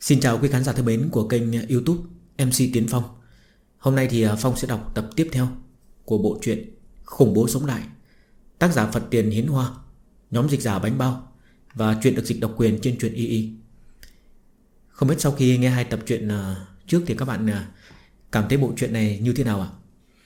Xin chào quý khán giả thân mến của kênh YouTube MC Tiến Phong. Hôm nay thì Phong sẽ đọc tập tiếp theo của bộ truyện Khủng Bố Sống Lại, tác giả Phật Tiền Hiến Hoa, nhóm dịch giả Bánh Bao, và truyện được dịch độc quyền trên truyện YY. Không biết sau khi nghe hai tập truyện trước thì các bạn cảm thấy bộ truyện này như thế nào ạ?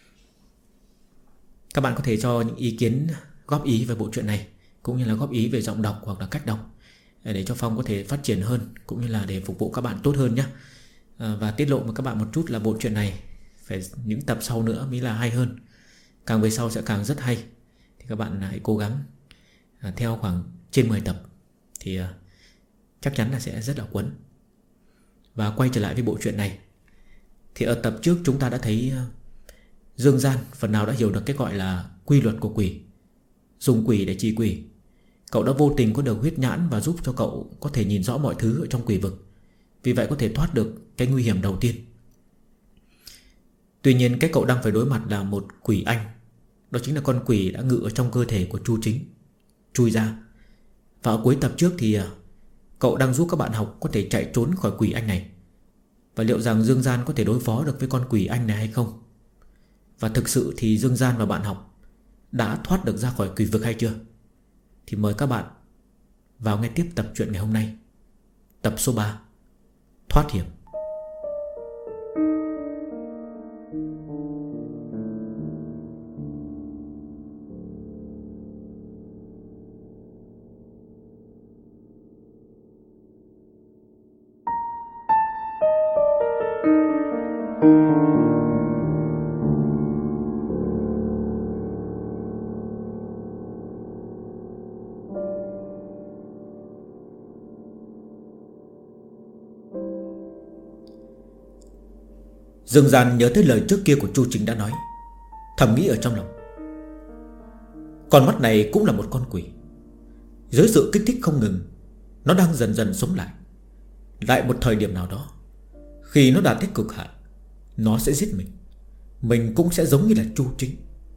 Các bạn có thể cho những ý kiến, góp ý về bộ truyện này, cũng như là góp ý về giọng đọc hoặc là cách đọc, để cho Phong có thể phát triển hơn, cũng như là để phục vụ các bạn tốt hơn nhé. Và tiết lộ với các bạn một chút là bộ truyện này phải những tập sau nữa mới là hay hơn. Càng về sau sẽ càng rất hay. Thì các bạn hãy cố gắng theo khoảng trên 10 tập thì chắc chắn là sẽ rất là cuốn. Và quay trở lại với bộ truyện này, thì ở tập trước chúng ta đã thấy Dương Gian phần nào đã hiểu được cái gọi là quy luật của quỷ, dùng quỷ để trị quỷ. Cậu đã vô tình có được huyết nhãn và giúp cho cậu có thể nhìn rõ mọi thứ ở trong quỷ vực, vì vậy có thể thoát được cái nguy hiểm đầu tiên. Tuy nhiên cái cậu đang phải đối mặt là một quỷ anh. Đó chính là con quỷ đã ngự ở trong cơ thể của Chu Chính, chui ra. Và ở cuối tập trước thì cậu đang giúp các bạn học có thể chạy trốn khỏi quỷ anh này. Và liệu rằng Dương Gian có thể đối phó được với con quỷ anh này hay không? Và thực sự thì Dương Gian và bạn học đã thoát được ra khỏi quỷ vực hay chưa? Thì mời các bạn vào nghe tiếp tập truyện ngày hôm nay, tập số 3, Thoát Hiểm. Dương Gian nhớ tới lời trước kia của Chu Chính đã nói, thầm nghĩ ở trong lòng, con mắt này cũng là một con quỷ. Dưới sự kích thích không ngừng, nó đang dần dần sống lại. Lại một thời điểm nào đó, khi nó đạt tới cực hạn, nó sẽ giết mình. Mình cũng sẽ giống như là Chu Chính.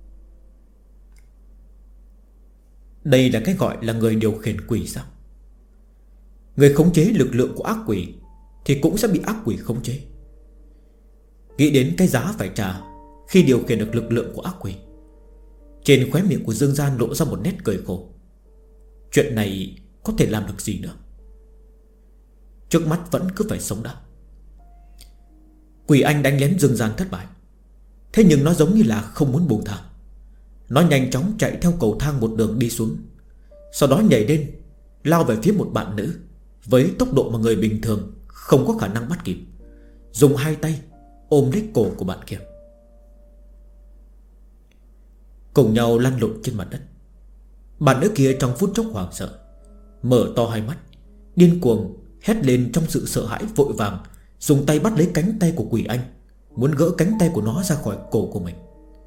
Đây là cái gọi là người điều khiển quỷ sao? Người khống chế lực lượng của ác quỷ thì cũng sẽ bị ác quỷ khống chế. Nghĩ đến cái giá phải trả khi điều khiển được lực lượng của ác quỷ, trên khóe miệng của Dương Gian lộ ra một nét cười khổ. Chuyện này có thể làm được gì nữa? Trước mắt vẫn cứ phải sống đã. Quỷ anh đánh lén Dương Gian thất bại, thế nhưng nó giống như là không muốn buông thả. Nó nhanh chóng chạy theo cầu thang một đường đi xuống, sau đó nhảy lên, lao về phía một bạn nữ với tốc độ mà người bình thường không có khả năng bắt kịp, dùng hai tay ôm lấy cổ của bạn kia, cùng nhau lăn lộn trên mặt đất. Bạn nữ kia trong phút chốc hoảng sợ, mở to hai mắt, điên cuồng hét lên trong sự sợ hãi, vội vàng dùng tay bắt lấy cánh tay của quỷ anh, muốn gỡ cánh tay của nó ra khỏi cổ của mình.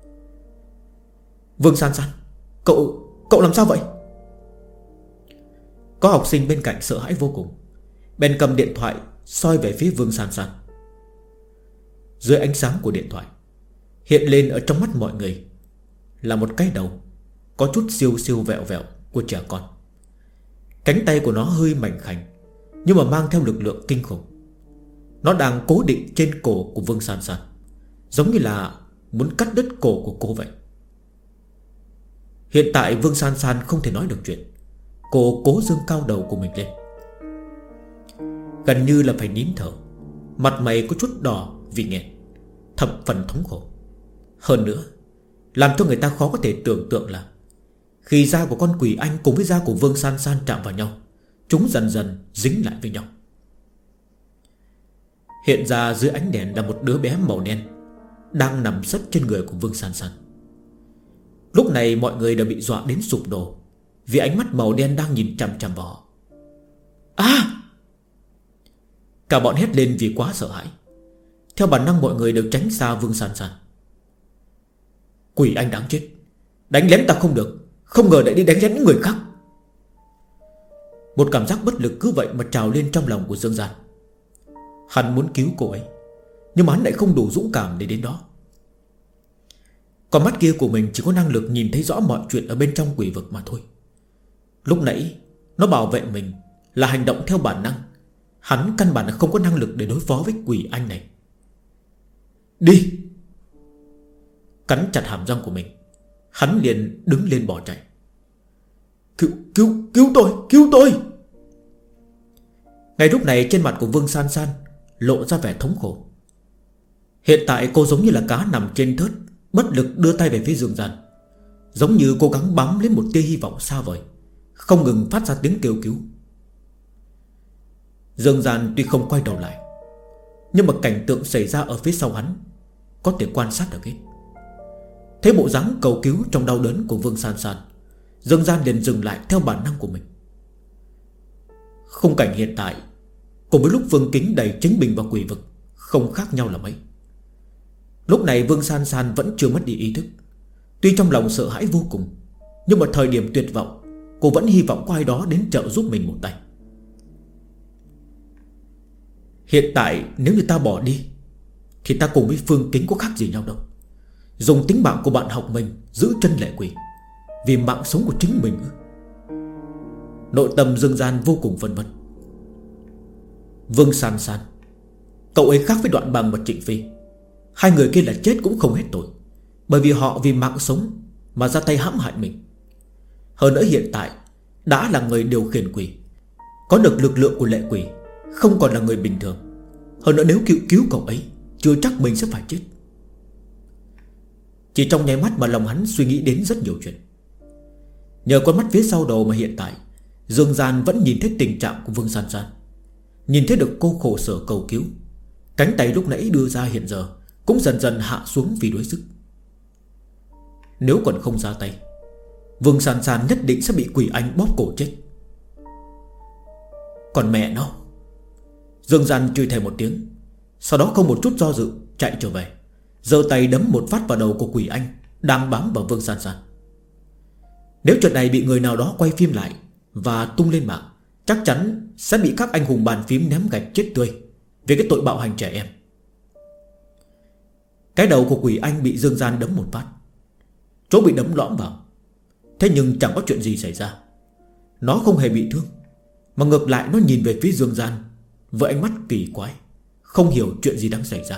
Vương San San, Cậu làm sao vậy? Có học sinh bên cạnh sợ hãi vô cùng, bèn cầm điện thoại soi về phía Vương San San. Dưới ánh sáng của điện thoại, hiện lên ở trong mắt mọi người là một cái đầu có chút siêu siêu vẹo vẹo của trẻ con. Cánh tay của nó hơi mảnh khảnh, nhưng mà mang theo lực lượng kinh khủng. Nó đang cố định trên cổ của Vương San San, giống như là muốn cắt đứt cổ của cô vậy. Hiện tại Vương San San không thể nói được chuyện. Cô cố dương cao đầu của mình lên, gần như là phải nín thở. Mặt mày có chút đỏ vì nghẹn, thập phần thống khổ. Hơn nữa, làm cho người ta khó có thể tưởng tượng là khi da của con quỷ anh cùng với da của Vương San San chạm vào nhau, chúng dần dần dính lại với nhau. Hiện ra dưới ánh đèn là một đứa bé màu đen đang nằm sấp trên người của Vương San San. Lúc này mọi người đã bị dọa đến sụp đổ, vì ánh mắt màu đen đang nhìn chằm chằm vào họ. Cả bọn hét lên vì quá sợ hãi. Theo bản năng mọi người đều tránh xa Vương San San. Quỷ anh đáng chết, đánh lén ta không được, không ngờ lại đi đánh lén những người khác. Một cảm giác bất lực cứ vậy mà trào lên trong lòng của Dương Gian. Hắn muốn cứu cô ấy, nhưng mà hắn lại không đủ dũng cảm để đến đó. Con mắt kia của mình chỉ có năng lực nhìn thấy rõ mọi chuyện ở bên trong quỷ vực mà thôi. Lúc nãy nó bảo vệ mình là hành động theo bản năng, Hắn căn bản là không có năng lực để đối phó với quỷ anh này. Đi. Cắn chặt hàm răng của mình, hắn liền đứng lên bỏ chạy. Cứu tôi. Ngay lúc này trên mặt của Vương San San lộ ra vẻ thống khổ. Hiện tại cô giống như là cá nằm trên thớt, bất lực đưa tay về phía Dương Gian, giống như cố gắng bám lấy một tia hy vọng xa vời, không ngừng phát ra tiếng kêu cứu. Dương Gian tuy không quay đầu lại, nhưng mà cảnh tượng xảy ra ở phía sau hắn có thể quan sát được hết. Thấy bộ dáng cầu cứu trong đau đớn của Vương San San, Dương Gian liền dừng lại theo bản năng của mình. Khung cảnh hiện tại cùng với lúc Vương Kính đầy chính bình vào quỷ vực không khác nhau là mấy. Lúc này Vương San San vẫn chưa mất đi ý thức. Tuy trong lòng sợ hãi vô cùng, nhưng mà thời điểm tuyệt vọng, cô vẫn hy vọng có ai đó đến trợ giúp mình một tay. Hiện tại nếu như ta bỏ đi thì ta cùng với Phương Kính có khác gì nhau đâu. Dùng tính mạng của bạn học mình giữ chân lệ quỷ vì mạng sống của chính mình. Nội tâm Dương Gian vô cùng phân vân. Vương San San, cậu ấy khác với Đoạn Bằng và Trịnh Phi. Hai người kia là chết cũng không hết tội, bởi vì họ vì mạng sống mà ra tay hãm hại mình. Hơn nữa hiện tại đã là người điều khiển quỷ, có được lực lượng của lệ quỷ, không còn là người bình thường. Hơn nữa nếu cứu cậu ấy, chưa chắc mình sẽ phải chết. Chỉ trong nháy mắt mà lòng hắn suy nghĩ đến rất nhiều chuyện. Nhờ con mắt phía sau đầu mà hiện tại Dương Gian vẫn nhìn thấy tình trạng của Vương San San, nhìn thấy được cô khổ sở cầu cứu. Cánh tay lúc nãy đưa ra hiện giờ cũng dần dần hạ xuống vì đuối sức. Nếu còn không ra tay, Vương San San nhất định sẽ bị quỷ anh bóp cổ chết. Còn mẹ nó. Dương Gian chửi thề một tiếng, sau đó không một chút do dự chạy trở về, giơ tay đấm một phát vào đầu của quỷ anh đang bám vào Vương San San. Nếu chuyện này bị người nào đó quay phim lại và tung lên mạng, chắc chắn sẽ bị các anh hùng bàn phím ném gạch chết tươi vì cái tội bạo hành trẻ em. Cái đầu của quỷ anh bị Dương Gian đấm một phát, chỗ bị đấm lõm vào. Thế nhưng chẳng có chuyện gì xảy ra. Nó không hề bị thương, mà ngược lại nó nhìn về phía Dương Gian với ánh mắt kỳ quái, không hiểu chuyện gì đang xảy ra.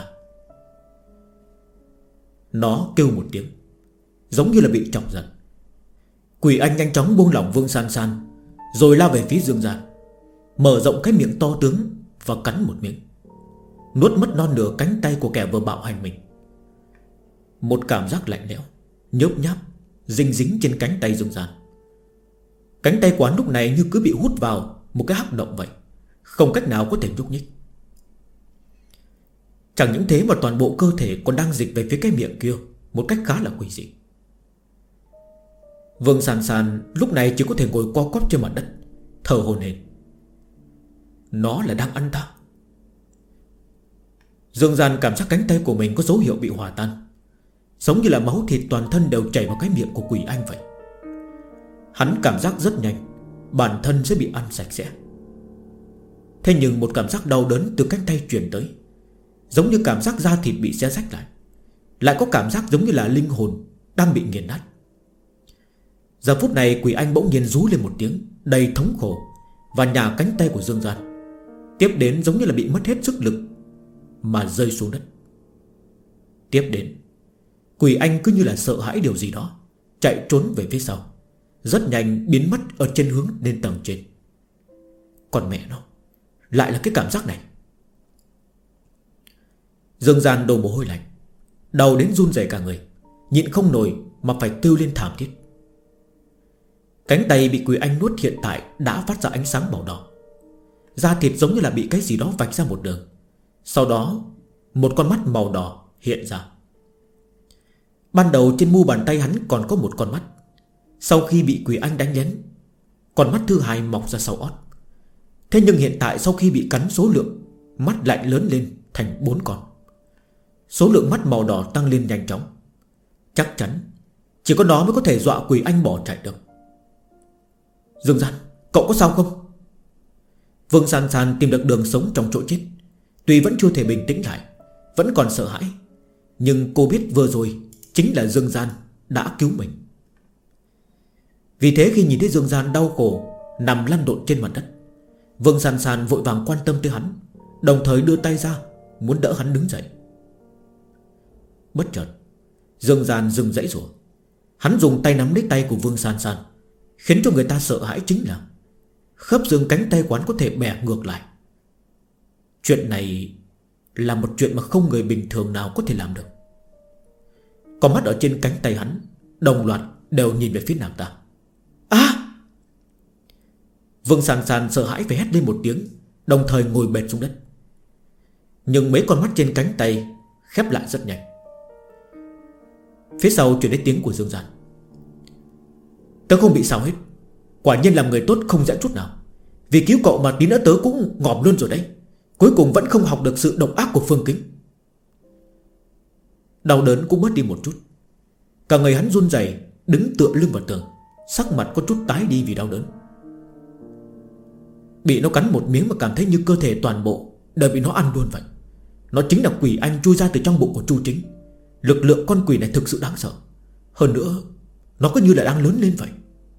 Nó kêu một tiếng, giống như là bị chọc giận. Quỷ anh nhanh chóng buông lỏng Vương San San, rồi lao về phía Dương Gian, mở rộng cái miệng to tướng và cắn một miếng, nuốt mất non nửa cánh tay của kẻ vừa bạo hành mình. Một cảm giác lạnh lẽo, nhớp nháp dính dính trên cánh tay Dương Gian. Cánh tay quán lúc này như cứ bị hút vào một cái hắc động vậy, không cách nào có thể nhúc nhích. Chẳng những thế mà toàn bộ cơ thể còn đang dịch về phía cái miệng kia một cách khá là quỷ dị. Vương San San lúc này chỉ có thể ngồi co quắp trên mặt đất, thở hổn hển. Nó là đang ăn ta. Dương Gian cảm giác cánh tay của mình có dấu hiệu bị hòa tan, giống như là máu thịt toàn thân đều chảy vào cái miệng của quỷ anh vậy. Hắn cảm giác rất nhanh bản thân sẽ bị ăn sạch sẽ. Thế nhưng một cảm giác đau đớn từ cánh tay truyền tới, giống như cảm giác da thịt bị xé rách lại có cảm giác giống như là linh hồn đang bị nghiền nát. Giờ phút này quỷ anh bỗng nhiên rú lên một tiếng đầy thống khổ và nhả cánh tay của Dương Gian. Tiếp đến giống như là bị mất hết sức lực mà rơi xuống đất. Tiếp đến quỷ anh cứ như là sợ hãi điều gì đó, chạy trốn về phía sau, rất nhanh biến mất ở trên hướng lên tầng trên. Còn mẹ nó, lại là cái cảm giác này. Dương Gian đổ mồ hôi lạnh, đầu đến run rẩy cả người, nhịn không nổi mà phải kêu lên thảm thiết. Cánh tay bị quỷ anh nuốt hiện tại đã phát ra ánh sáng màu đỏ, da thịt giống như là bị cái gì đó vạch ra một đường. Sau đó một con mắt màu đỏ hiện ra. Ban đầu trên mu bàn tay hắn còn có một con mắt, sau khi bị quỷ anh đánh lén, con mắt thứ hai mọc ra sau ót. Thế nhưng hiện tại sau khi bị cắn, số lượng mắt lại lớn lên thành 4 con. Số lượng mắt màu đỏ tăng lên nhanh chóng. Chắc chắn chỉ có nó mới có thể dọa quỷ anh bỏ chạy được. Dương Gian, cậu có sao không? Vương San San tìm được đường sống trong chỗ chết. Tuy vẫn chưa thể bình tĩnh lại, vẫn còn sợ hãi, nhưng cô biết vừa rồi chính là Dương Gian đã cứu mình. Vì thế khi nhìn thấy Dương Gian đau khổ nằm lăn lộn trên mặt đất, Vương San San vội vàng quan tâm tới hắn, đồng thời đưa tay ra muốn đỡ hắn đứng dậy. Bất chợt Dương Gian dừng dãy rủa. Hắn dùng tay nắm lấy tay của Vương San San. Khiến cho người ta sợ hãi chính là khớp xương cánh tay quán có thể bẻ ngược lại. Chuyện này là một chuyện mà không người bình thường nào có thể làm được. Con mắt ở trên cánh tay hắn đồng loạt đều nhìn về phía nàng ta. Vương San San sợ hãi phải hét lên một tiếng, đồng thời ngồi bệt xuống đất. Nhưng mấy con mắt trên cánh tay khép lại rất nhanh. Phía sau truyền đến tiếng của Dương Gian. Tớ không bị sao hết. Quả nhiên làm người tốt không dễ chút nào. Vì cứu cậu mà tí nữa tớ cũng ngỏm luôn rồi đấy. Cuối cùng vẫn không học được sự độc ác của Phương Kính. Đau đớn cũng bớt đi một chút. Cả người hắn run rẩy, đứng tựa lưng vào tường, sắc mặt có chút tái đi vì đau đớn. Bị nó cắn một miếng mà cảm thấy như cơ thể toàn bộ đều bị nó ăn luôn vậy. Nó chính là quỷ anh chui ra từ trong bụng của Chu Chính. Lực lượng con quỷ này thực sự đáng sợ. Hơn nữa nó có như là đang lớn lên vậy.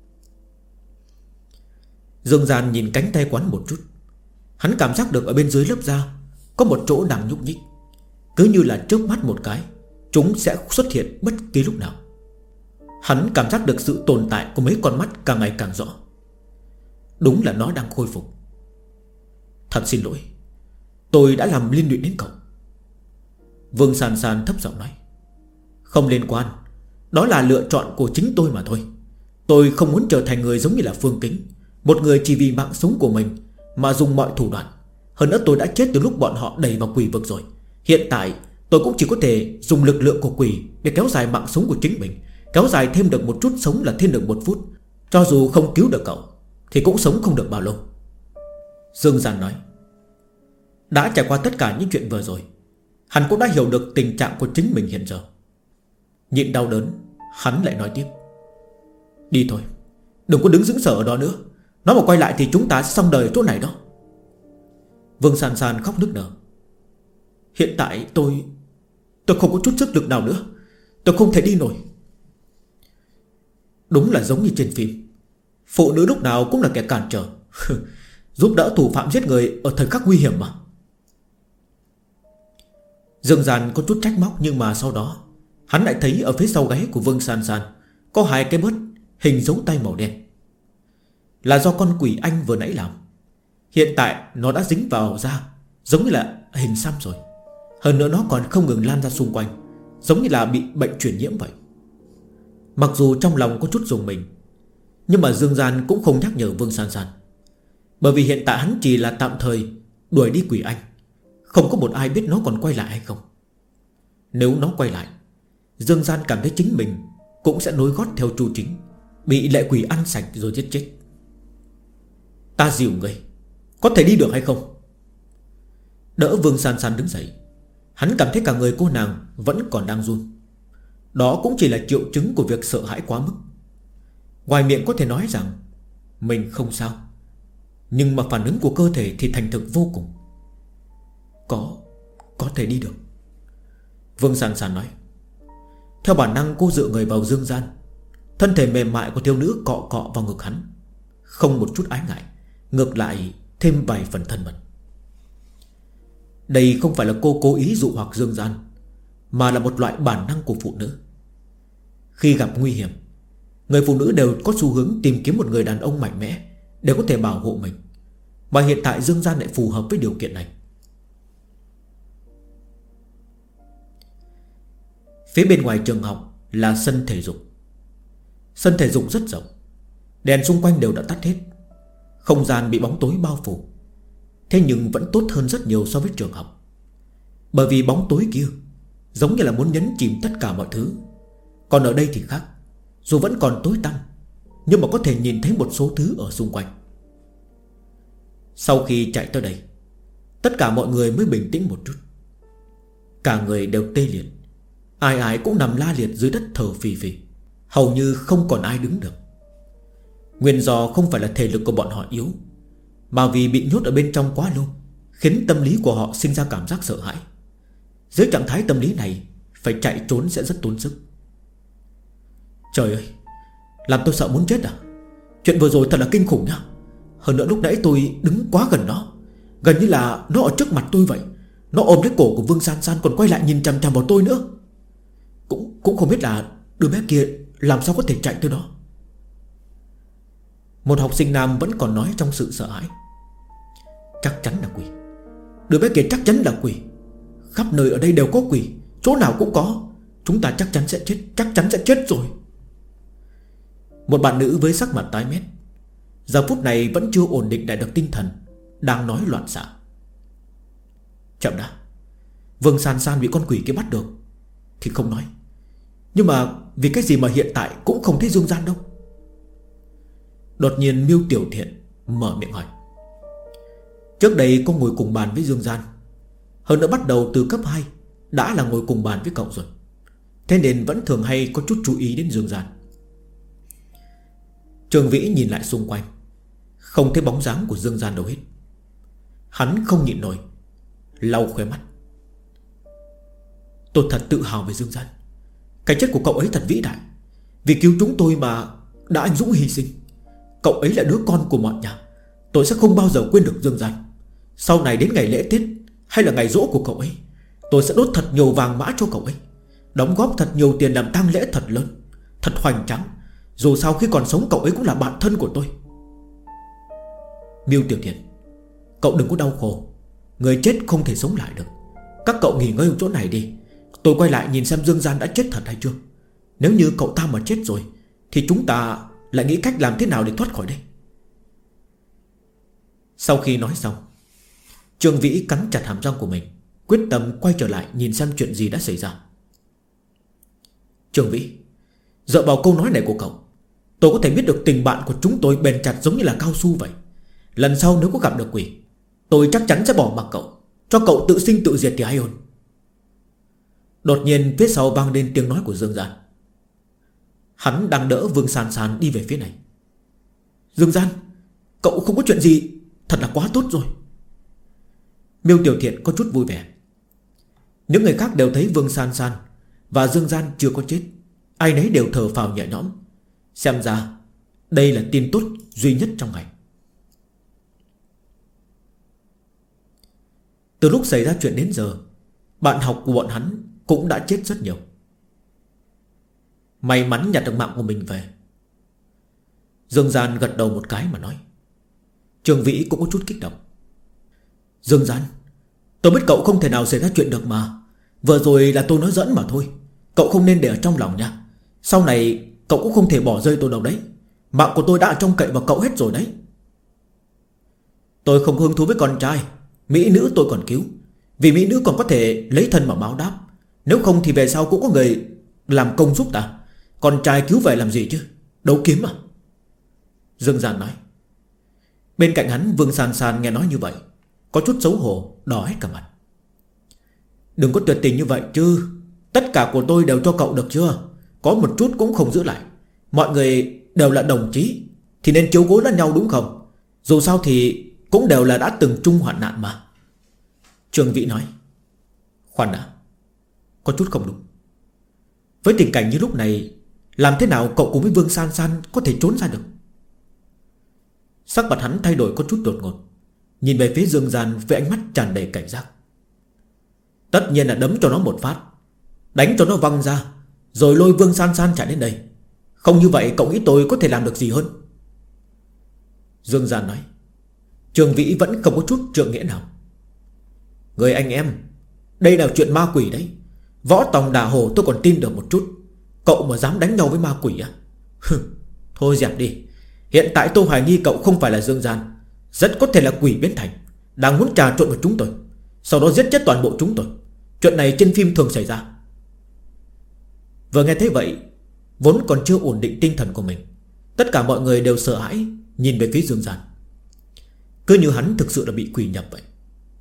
Dương Gian nhìn cánh tay quán một chút. Hắn cảm giác được ở bên dưới lớp da có một chỗ đang nhúc nhích. Cứ như là chớp mắt một cái, chúng sẽ xuất hiện bất kỳ lúc nào. Hắn cảm giác được sự tồn tại của mấy con mắt càng ngày càng rõ. Đúng là nó đang khôi phục. Thật xin lỗi, tôi đã làm liên lụy đến cậu. Vương San San thấp giọng nói. Không liên quan, đó là lựa chọn của chính tôi mà thôi. Tôi không muốn trở thành người giống như là Phương Kính, một người chỉ vì mạng sống của mình mà dùng mọi thủ đoạn. Hơn nữa tôi đã chết từ lúc bọn họ đẩy vào quỷ vực rồi. Hiện tại tôi cũng chỉ có thể dùng lực lượng của quỷ để kéo dài mạng sống của chính mình. Kéo dài thêm được một chút sống là thêm được 1 phút. Cho dù không cứu được cậu thì cũng sống không được bao lâu. Dương Gian nói. Đã trải qua tất cả những chuyện vừa rồi, hắn cũng đã hiểu được tình trạng của chính mình hiện giờ. Nhịn đau đớn, hắn lại nói tiếp. Đi thôi, đừng có đứng sững sờ ở đó nữa. Nó mà quay lại thì chúng ta sẽ xong đời ở chỗ này đó. Vương San San khóc nức nở. Hiện tại tôi không có chút sức lực nào nữa. Tôi không thể đi nổi. Đúng là giống như trên phim, phụ nữ lúc nào cũng là kẻ cản trở. Giúp đỡ thủ phạm giết người ở thời khắc nguy hiểm mà. Dương Gian có chút trách móc, nhưng mà sau đó hắn lại thấy ở phía sau gáy của Vương San San có 2 cái bớt hình dấu tay màu đen. Là do con quỷ anh vừa nãy làm. Hiện tại nó đã dính vào da, giống như là hình xăm rồi. Hơn nữa nó còn không ngừng lan ra xung quanh, giống như là bị bệnh truyền nhiễm vậy. Mặc dù trong lòng có chút rùng mình, nhưng mà Dương Gian cũng không nhắc nhở Vương San San. Bởi vì hiện tại hắn chỉ là tạm thời đuổi đi quỷ anh. Không có một ai biết nó còn quay lại hay không. Nếu nó quay lại, Dương Gian cảm thấy chính mình cũng sẽ nối gót theo Chu Chính, bị lệ quỷ ăn sạch rồi giết chết. Ta dìu người, có thể đi được hay không? Đỡ Vương San San đứng dậy. Hắn cảm thấy cả người cô nàng vẫn còn đang run. Đó cũng chỉ là triệu chứng của việc sợ hãi quá mức. Ngoài miệng có thể nói rằng mình không sao, nhưng mà phản ứng của cơ thể thì thành thực vô cùng. Có thể đi được, Vương San San nói. Theo bản năng cô dựa người vào Dương Gian. Thân thể mềm mại của thiếu nữ cọ cọ vào ngực hắn, không một chút ái ngại, ngược lại thêm vài phần thân mật. Đây không phải là cô cố ý dụ hoặc Dương Gian, mà là một loại bản năng của phụ nữ. Khi gặp nguy hiểm, người phụ nữ đều có xu hướng tìm kiếm một người đàn ông mạnh mẽ để có thể bảo hộ mình. Mà hiện tại Dương Gian lại phù hợp với điều kiện này. Phía bên ngoài trường học là sân thể dục. Sân thể dục rất rộng, đèn xung quanh đều đã tắt hết. Không gian bị bóng tối bao phủ. Thế nhưng vẫn tốt hơn rất nhiều so với trường học. Bởi vì bóng tối kia giống như là muốn nhấn chìm tất cả mọi thứ. Còn ở đây thì khác. Dù vẫn còn tối tăm, nhưng mà có thể nhìn thấy một số thứ ở xung quanh. Sau khi chạy tới đây, tất cả mọi người mới bình tĩnh một chút. Cả người đều tê liệt. Ai ai cũng nằm la liệt dưới đất thở phì phì. Hầu như không còn ai đứng được. Nguyên do không phải là thể lực của bọn họ yếu, mà vì bị nhốt ở bên trong quá lâu, khiến tâm lý của họ sinh ra cảm giác sợ hãi. Dưới trạng thái tâm lý này, phải chạy trốn sẽ rất tốn sức. Trời ơi, làm tôi sợ muốn chết à? Chuyện vừa rồi thật là kinh khủng nhá. Hơn nữa lúc nãy tôi đứng quá gần nó, gần như là nó ở trước mặt tôi vậy. Nó ôm lấy cổ của Vương San San, còn quay lại nhìn chằm chằm vào tôi nữa. Cũng không biết là đứa bé kia làm sao có thể chạy tới đó. Một học sinh nam vẫn còn nói trong sự sợ hãi. Chắc chắn là quỷ. Đứa bé kia chắc chắn là quỷ. Khắp nơi ở đây đều có quỷ, chỗ nào cũng có. Chúng ta chắc chắn sẽ chết, chắc chắn sẽ chết rồi. Một bạn nữ với sắc mặt tái mét, giờ phút này vẫn chưa ổn định lại được tinh thần, đang nói loạn xạ. Chậm đã. Vương San San bị con quỷ kia bắt được thì không nói, nhưng mà vì cái gì mà hiện tại cũng không thấy Dương Gian đâu? Đột nhiên Miêu Tiểu Thiện mở miệng hỏi. Trước đây cô ngồi cùng bàn với Dương Gian, hơn nữa bắt đầu từ cấp 2 đã là ngồi cùng bàn với cậu rồi, thế nên vẫn thường hay có chút chú ý đến Dương Gian. Trường Vĩ nhìn lại xung quanh, không thấy bóng dáng của Dương Gian đâu hết. Hắn không nhịn nổi, lau khóe mắt. Tôi thật tự hào về Dương Gian. Cái chết của cậu ấy thật vĩ đại. Vì cứu chúng tôi mà đã anh dũng hy sinh. Cậu ấy là đứa con của mọi nhà. Tôi sẽ không bao giờ quên được Dương Gian. Sau này đến ngày lễ Tết hay là ngày giỗ của cậu ấy, tôi sẽ đốt thật nhiều vàng mã cho cậu ấy, đóng góp thật nhiều tiền làm tang lễ thật lớn, thật hoành tráng. Dù sao khi còn sống cậu ấy cũng là bạn thân của tôi. Miêu Tiểu Thiện, cậu đừng có đau khổ. Người chết không thể sống lại được. Các cậu nghỉ ngơi ở chỗ này đi. Tôi quay lại nhìn xem Dương Gian đã chết thật hay chưa. Nếu như cậu ta mà chết rồi thì chúng ta lại nghĩ cách làm thế nào để thoát khỏi đây. Sau khi nói xong, Trương Vĩ cắn chặt hàm răng của mình, quyết tâm quay trở lại nhìn xem chuyện gì đã xảy ra. Trương Vĩ, dựa vào câu nói này của cậu, tôi có thể biết được tình bạn của chúng tôi bền chặt giống như là cao su vậy. Lần sau nếu có gặp được quỷ, tôi chắc chắn sẽ bỏ mặc cậu, cho cậu tự sinh tự diệt thì hay hơn. Đột nhiên phía sau vang lên tiếng nói của Dương Gian. Hắn đang đỡ Vương San San đi về phía này. Dương Gian, cậu không có chuyện gì, thật là quá tốt rồi. Miêu Tiểu Thiện có chút vui vẻ. Những người khác đều thấy Vương San San và Dương Gian chưa có chết, ai nấy đều thở phào nhẹ nhõm. Xem ra đây là tin tốt duy nhất trong ngày. Từ lúc xảy ra chuyện đến giờ, bạn học của bọn hắn cũng đã chết rất nhiều. May mắn nhặt được mạng của mình về. Dương Gian gật đầu một cái mà nói. Trường Vĩ cũng có chút kích động. Dương Gian, tôi biết cậu không thể nào xảy ra chuyện được mà. Vừa rồi là tôi nói giỡn mà thôi. Cậu không nên để ở trong lòng nha. Sau này cậu cũng không thể bỏ rơi tôi đâu đấy. Mạng của tôi đã trông cậy vào cậu hết rồi đấy. Tôi không hứng thú với con trai. Mỹ nữ tôi còn cứu, vì mỹ nữ còn có thể lấy thân mà báo đáp. Nếu không thì về sau cũng có người làm công giúp ta. Con trai cứu về làm gì chứ, đấu kiếm à? Dương Gian nói. Bên cạnh hắn Vương San San nghe nói như vậy, có chút xấu hổ, đỏ hết cả mặt. Đừng có tuyệt tình như vậy chứ. Tất cả của tôi đều cho cậu được chưa? Có một chút cũng không giữ lại. Mọi người đều là đồng chí thì nên chiếu cố lẫn nhau đúng không? Dù sao thì cũng đều là đã từng chung hoạn nạn mà. Trương Vĩ nói. Khoan đã, có chút không đúng. Với tình cảnh như lúc này, làm thế nào cậu cùng với Vương San San có thể trốn ra được? Sắc mặt hắn thay đổi có chút đột ngột, nhìn về phía Dương Gian với ánh mắt tràn đầy cảnh giác. Tất nhiên là đấm cho nó một phát, đánh cho nó văng ra, rồi lôi Vương San San chạy đến đây. Không như vậy cậu nghĩ tôi có thể làm được gì hơn? Dương Gian nói. Trường Vĩ vẫn không có chút trượng nghĩa nào. Người anh em, đây là chuyện ma quỷ đấy. Võ tòng đả hồ tôi còn tin được một chút, cậu mà dám đánh nhau với ma quỷ à? Thôi dẹp đi. Hiện tại tôi hoài nghi cậu không phải là Dương Gian, rất có thể là quỷ biến thành, đang muốn trà trộn vào chúng tôi, sau đó giết chết toàn bộ chúng tôi. Chuyện này trên phim thường xảy ra. Vừa nghe thấy vậy, vốn còn chưa ổn định tinh thần của mình, tất cả mọi người đều sợ hãi nhìn về phía Dương Gian. Cứ như hắn thực sự là bị quỷ nhập vậy.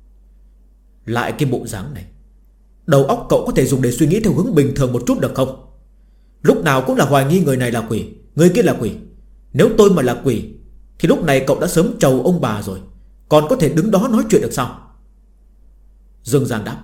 Lại cái bộ dáng này, đầu óc cậu có thể dùng để suy nghĩ theo hướng bình thường một chút được không? Lúc nào cũng là hoài nghi người này là quỷ, người kia là quỷ. Nếu tôi mà là quỷ thì lúc này cậu đã sớm trầu ông bà rồi, còn có thể đứng đó nói chuyện được sao? Dương Gian đáp.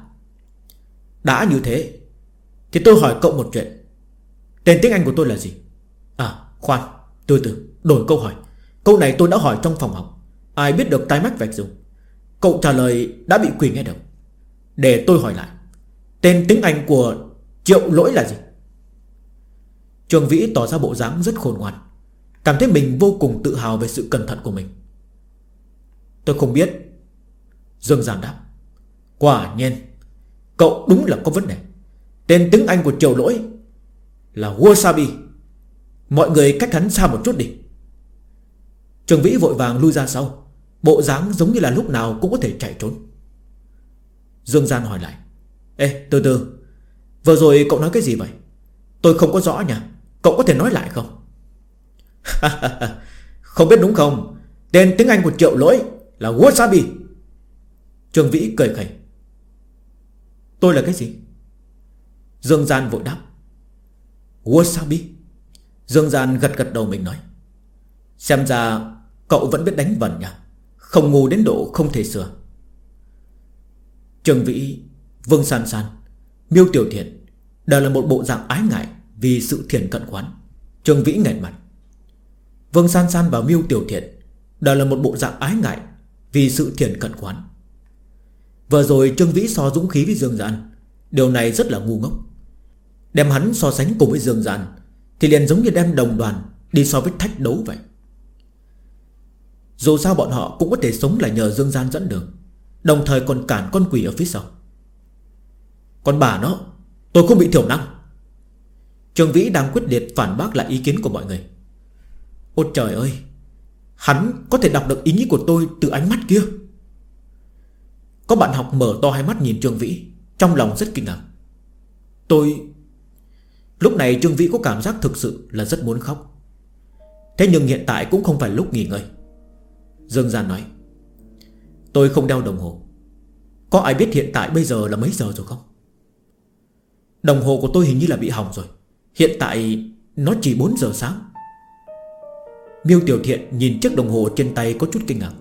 Đã như thế thì tôi hỏi cậu một chuyện. Tên tiếng Anh của tôi là gì? À khoan, từ từ, đổi câu hỏi. Câu này tôi đã hỏi trong phòng học, Ai biết được tai mắt vạch dùng. Cậu trả lời đã bị quỷ nghe được. Để tôi hỏi lại, tên tiếng Anh của Triệu Lỗi là gì? Trường Vĩ tỏ ra bộ dáng rất khôn ngoan, cảm thấy mình vô cùng tự hào về sự cẩn thận của mình. Tôi không biết. Dương Giản đáp. Quả nhiên cậu đúng là có vấn đề. Tên tiếng Anh của Triệu Lỗi là Wasabi. Mọi người cách hắn xa một chút đi. Trường Vĩ vội vàng lui ra sau, bộ dáng giống như là lúc nào cũng có thể chạy trốn. Dương Gian hỏi lại. Ê, từ từ, vừa rồi cậu nói cái gì vậy? Tôi không có rõ nha. Cậu có thể nói lại không? Không biết đúng không? Tên tiếng Anh của Triệu Lỗi là Wasabi. Trường Vĩ cười khẩy. Tôi là cái gì? Dương Gian vội đáp. Wasabi. Dương Gian gật gật đầu mình nói. Xem ra cậu vẫn biết đánh vần nha, không ngu đến độ không thể sửa. Trường Vĩ, Vương San San, Miêu Tiểu Thiện đều là một bộ dạng ái ngại vì sự thiển cận quán. Trường Vĩ nghẹn mặt. Vương San San và Miêu Tiểu Thiện đều là một bộ dạng ái ngại vì sự thiển cận quán. Vừa rồi Trương Vĩ so dũng khí với Dương Gian, điều này rất là ngu ngốc. Đem hắn so sánh cùng với Dương Gian thì liền giống như đem đồng đoàn đi so với thách đấu vậy. Dù sao bọn họ cũng có thể sống là nhờ Dương Gian dẫn đường, đồng thời còn cản con quỷ ở phía sau. Còn bà nó, tôi không bị thiểu năng. Trương Vĩ đang quyết liệt phản bác lại ý kiến của mọi người. Ôi trời ơi, hắn có thể đọc được ý nghĩ của tôi từ ánh mắt kia. Có bạn học mở to hai mắt nhìn Trương Vĩ, trong lòng rất kinh ngạc. Lúc này Trương Vĩ có cảm giác thực sự là rất muốn khóc. Thế nhưng hiện tại cũng không phải lúc nghỉ ngơi. Dương Gian nói. Tôi không đeo đồng hồ. Có ai biết hiện tại bây giờ là mấy giờ rồi không? Đồng hồ của tôi hình như là bị hỏng rồi. Hiện tại nó chỉ 4 giờ sáng. Miêu Tiểu Thiện nhìn chiếc đồng hồ trên tay có chút kinh ngạc.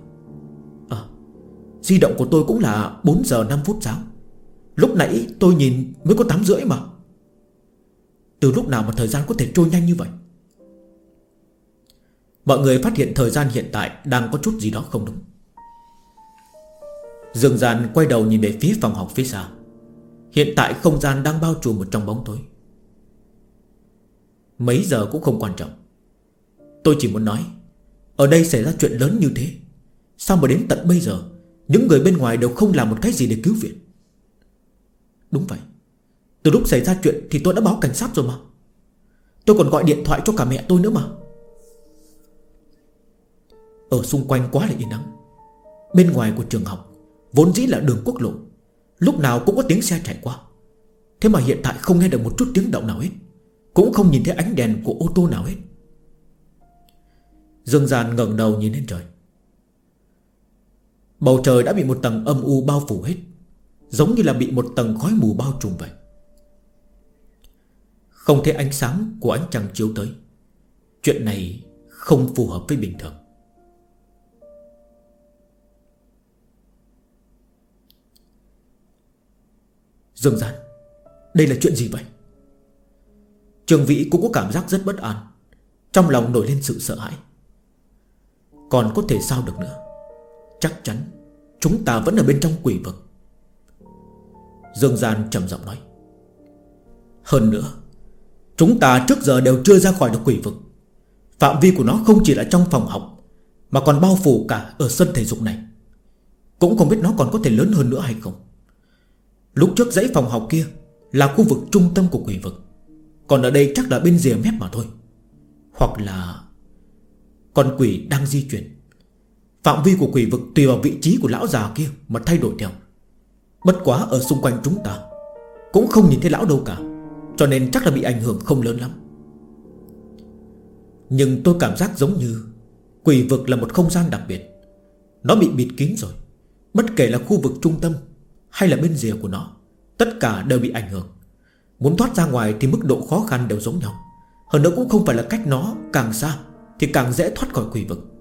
Di động của tôi cũng là 4 giờ 5 phút sáng. Lúc nãy tôi nhìn mới có 8 rưỡi mà. Từ lúc nào mà thời gian có thể trôi nhanh như vậy? Mọi người phát hiện thời gian hiện tại đang có chút gì đó không đúng. Dương Gian quay đầu nhìn về phía phòng học phía xa. Hiện tại không gian đang bao trùm một trong bóng tối. Mấy giờ cũng không quan trọng. Tôi chỉ muốn nói, ở đây xảy ra chuyện lớn như thế, sao mà đến tận bây giờ những người bên ngoài đều không làm một cái gì để cứu viện? Đúng vậy, từ lúc xảy ra chuyện thì tôi đã báo cảnh sát rồi mà. Tôi còn gọi điện thoại cho cả mẹ tôi nữa mà. Ở xung quanh quá là yên ắng. Bên ngoài của trường học vốn dĩ là đường quốc lộ, lúc nào cũng có tiếng xe chạy qua. Thế mà hiện tại không nghe được một chút tiếng động nào hết, cũng không nhìn thấy ánh đèn của ô tô nào hết. Dương Gian ngẩng đầu nhìn lên trời. Bầu trời đã bị một tầng âm u bao phủ hết, giống như là bị một tầng khói mù bao trùm vậy. Không thấy ánh sáng của ánh trăng chiếu tới. Chuyện này không phù hợp với bình thường. Dương Gian, đây là chuyện gì vậy? Trường Vĩ cũng có cảm giác rất bất an, trong lòng nổi lên sự sợ hãi. Còn có thể sao được nữa? Chắc chắn chúng ta vẫn ở bên trong quỷ vực. Dương Gian trầm giọng nói. Hơn nữa, chúng ta trước giờ đều chưa ra khỏi được quỷ vực. Phạm vi của nó không chỉ là trong phòng học, mà còn bao phủ cả ở sân thể dục này. Cũng không biết nó còn có thể lớn hơn nữa hay không. Lúc trước dãy phòng học kia là khu vực trung tâm của quỷ vực, còn ở đây chắc là bên rìa mép mà thôi. Hoặc là con quỷ đang di chuyển. Phạm vi của quỷ vực tùy vào vị trí của lão già kia mà thay đổi theo. Bất quá ở xung quanh chúng ta cũng không nhìn thấy lão đâu cả, cho nên chắc là bị ảnh hưởng không lớn lắm. Nhưng tôi cảm giác giống như quỷ vực là một không gian đặc biệt. Nó bị bịt kín rồi. Bất kể là khu vực trung tâm hay là bên rìa của nó, tất cả đều bị ảnh hưởng. Muốn thoát ra ngoài thì mức độ khó khăn đều giống nhau. Hơn nữa cũng không phải là cách nó càng xa thì càng dễ thoát khỏi quỷ vực.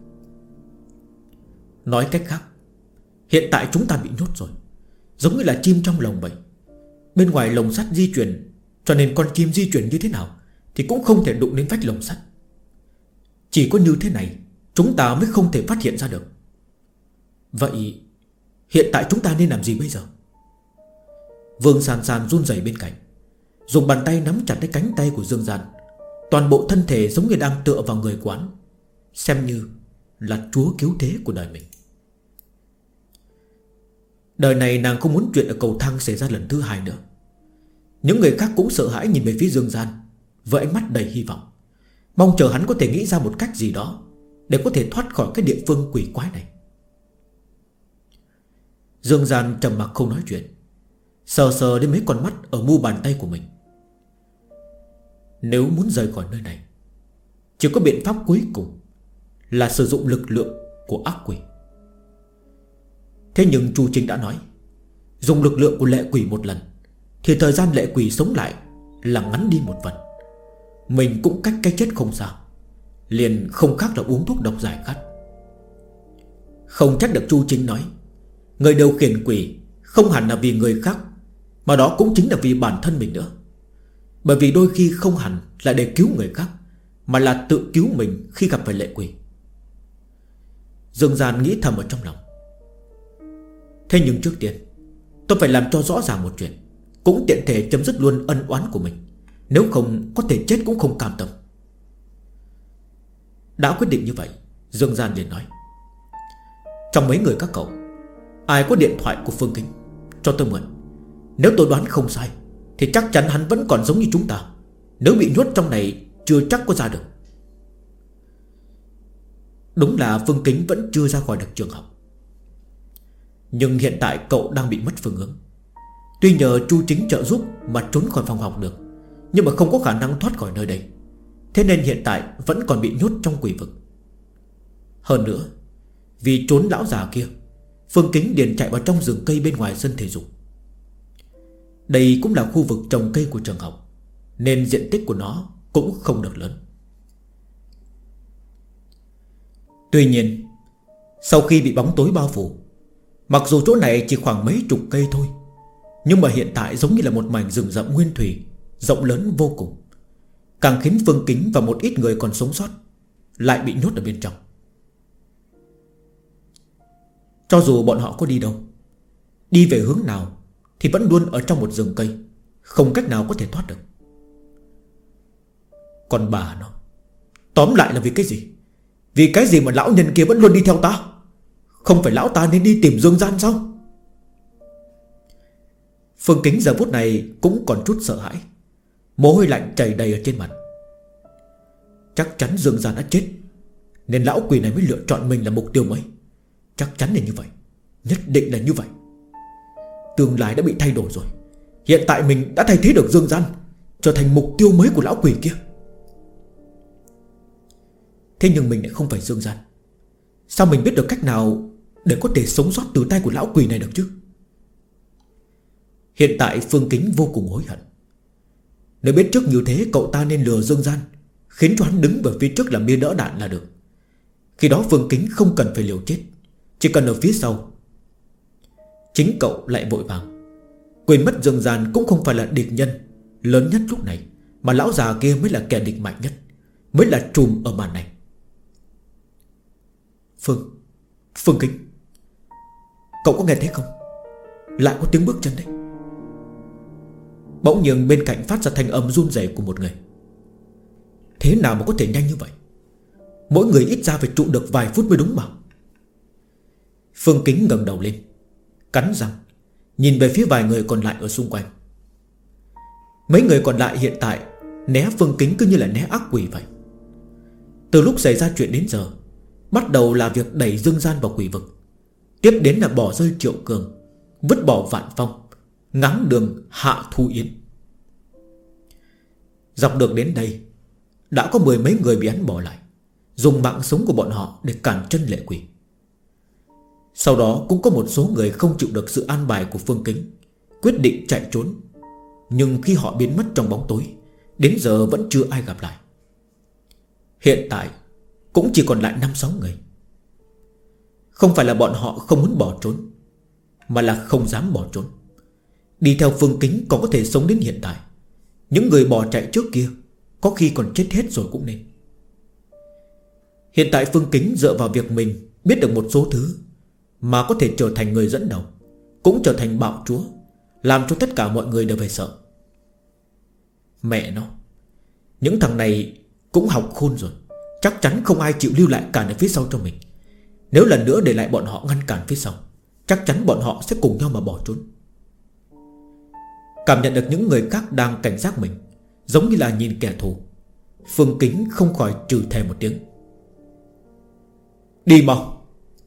Nói cách khác, hiện tại chúng ta bị nhốt rồi, giống như là chim trong lồng vậy. Bên ngoài lồng sắt di chuyển, cho nên con chim di chuyển như thế nào thì cũng không thể đụng đến vách lồng sắt. Chỉ có như thế này chúng ta mới không thể phát hiện ra được. Vậy hiện tại chúng ta nên làm gì bây giờ? Vương Sàn Sàn run rẩy bên cạnh, dùng bàn tay nắm chặt lấy cánh tay của Dương Gian. Toàn bộ thân thể giống như đang tựa vào người quán, xem như là chúa cứu thế của đời mình. Đời này nàng không muốn chuyện ở cầu thang xảy ra lần thứ hai nữa. Những người khác cũng sợ hãi nhìn về phía Dương Gian với ánh mắt đầy hy vọng, mong chờ hắn có thể nghĩ ra một cách gì đó để có thể thoát khỏi cái địa phương quỷ quái này. Dương Gian trầm mặc không nói chuyện, sờ sờ đến mấy con mắt ở mu bàn tay của mình. Nếu muốn rời khỏi nơi này, chỉ có biện pháp cuối cùng là sử dụng lực lượng của ác quỷ. Thế nhưng Chu Chính đã nói, dùng lực lượng của lệ quỷ một lần thì thời gian lệ quỷ sống lại là ngắn đi một phần. Mình cũng cách cái chết không xa, liền không khác là uống thuốc độc giải khát. Không trách được Chu Chính nói, người điều khiển quỷ không hẳn là vì người khác, mà đó cũng chính là vì bản thân mình nữa. Bởi vì đôi khi không hẳn là để cứu người khác, mà là tự cứu mình khi gặp phải lệ quỷ. Dương Gian nghĩ thầm ở trong lòng. Thế nhưng trước tiên tôi phải làm cho rõ ràng một chuyện, cũng tiện thể chấm dứt luôn ân oán của mình, nếu không có thể chết cũng không cam tâm. Đã quyết định như vậy, Dương Gian liền nói, trong mấy người các cậu, ai có điện thoại của Phương Kính cho tôi mượn. Nếu tôi đoán không sai thì chắc chắn hắn vẫn còn giống như chúng ta, nếu bị nhốt trong này chưa chắc có ra được. Đúng là Phương Kính vẫn chưa ra khỏi được trường học, nhưng hiện tại cậu đang bị mất phương hướng. Tuy nhờ Chu Chính trợ giúp mà trốn khỏi phòng học được, nhưng mà không có khả năng thoát khỏi nơi đây. Thế nên hiện tại vẫn còn bị nhốt trong quỷ vực. Hơn nữa, vì trốn lão già kia, Phương Kính liền chạy vào trong rừng cây bên ngoài sân thể dục. Đây cũng là khu vực trồng cây của trường học, nên diện tích của nó cũng không được lớn. Tuy nhiên, sau khi bị bóng tối bao phủ, mặc dù chỗ này chỉ khoảng mấy chục cây thôi, nhưng mà hiện tại giống như là một mảnh rừng rậm nguyên thủy, rộng lớn vô cùng, càng khiến Phương Kính và một ít người còn sống sót lại bị nhốt ở bên trong. Cho dù bọn họ có đi đâu, đi về hướng nào, thì vẫn luôn ở trong một rừng cây, không cách nào có thể thoát được. Còn bà nó, tóm lại là vì cái gì? Vì cái gì mà lão nhân kia vẫn luôn đi theo ta? Không phải lão ta nên đi tìm Dương Gian sao? Phương Kính giờ phút này cũng còn chút sợ hãi, mồ hôi lạnh chảy đầy ở trên mặt. Chắc chắn Dương Gian đã chết, nên lão quỷ này mới lựa chọn mình là mục tiêu mới. Chắc chắn là như vậy, nhất định là như vậy. Tương lai đã bị thay đổi rồi, hiện tại mình đã thay thế được Dương Gian, trở thành mục tiêu mới của lão quỷ kia. Thế nhưng mình lại không phải Dương Gian, sao mình biết được cách nào để có thể sống sót từ tay của lão quỷ này được chứ? Hiện tại Phương Kính vô cùng hối hận. Nếu biết trước như thế, cậu ta nên lừa Dương Gian, khiến cho hắn đứng ở phía trước làm bia đỡ đạn là được. Khi đó Phương Kính không cần phải liều chết, chỉ cần ở phía sau. Chính cậu lại vội vàng, quên mất Dương Gian cũng không phải là địch nhân lớn nhất lúc này, mà lão già kia mới là kẻ địch mạnh nhất, mới là trùm ở màn này. Phương Kính, cậu có nghe thấy không? Lại có tiếng bước chân đấy. Bỗng nhiên bên cạnh phát ra thanh âm run rẩy của một người. Thế nào mà có thể nhanh như vậy? Mỗi người ít ra phải trụ được vài phút mới đúng mà. Phương Kính ngẩng đầu lên, cắn răng nhìn về phía vài người còn lại ở xung quanh. Mấy người còn lại hiện tại né Phương Kính cứ như là né ác quỷ vậy. Từ lúc xảy ra chuyện đến giờ, bắt đầu là việc đẩy Dương Gian vào quỷ vực, tiếp đến là bỏ rơi Triệu Cường, vứt bỏ Vạn Phong, ngáng đường hạ Thu Yến. Dọc đường đến đây đã có mười mấy người bị hắn bỏ lại, dùng mạng sống của bọn họ để cản chân lệ quỷ. Sau đó cũng có một số người không chịu được sự an bài của Phương Kính, quyết định chạy trốn. Nhưng khi họ biến mất trong bóng tối, đến giờ vẫn chưa ai gặp lại. Hiện tại cũng chỉ còn lại 5-6 người. Không phải là bọn họ không muốn bỏ trốn, mà là không dám bỏ trốn. Đi theo Phương Kính còn có thể sống đến hiện tại. Những người bỏ chạy trước kia có khi còn chết hết rồi cũng nên. Hiện tại Phương Kính dựa vào việc mình biết được một số thứ, mà có thể trở thành người dẫn đầu, cũng trở thành bạo chúa, làm cho tất cả mọi người đều phải sợ. Mẹ nó, những thằng này cũng học khôn rồi. Chắc chắn không ai chịu lưu lại cản ở phía sau cho mình. Nếu lần nữa để lại bọn họ ngăn cản phía sau, chắc chắn bọn họ sẽ cùng nhau mà bỏ trốn. Cảm nhận được những người khác đang cảnh giác mình, giống như là nhìn kẻ thù, Phương Kính không khỏi trừ thề một tiếng. Đi mau.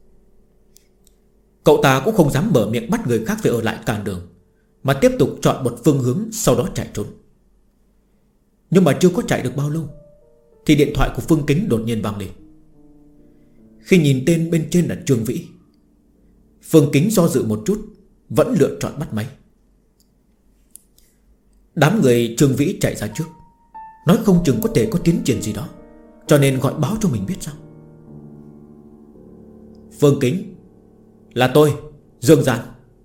Cậu ta cũng không dám mở miệng bắt người khác phải ở lại cản đường, mà tiếp tục chọn một phương hướng, sau đó chạy trốn. Nhưng mà chưa có chạy được bao lâu thì điện thoại của Phương Kính đột nhiên vang lên. Khi nhìn tên bên trên là Trương Vĩ, Phương Kính do dự một chút, vẫn lựa chọn bắt máy. Đám người Trương Vĩ chạy ra trước, nói không chừng có thể có tiến triển gì đó, cho nên gọi báo cho mình biết sao. Phương Kính, là tôi, Dương Gian.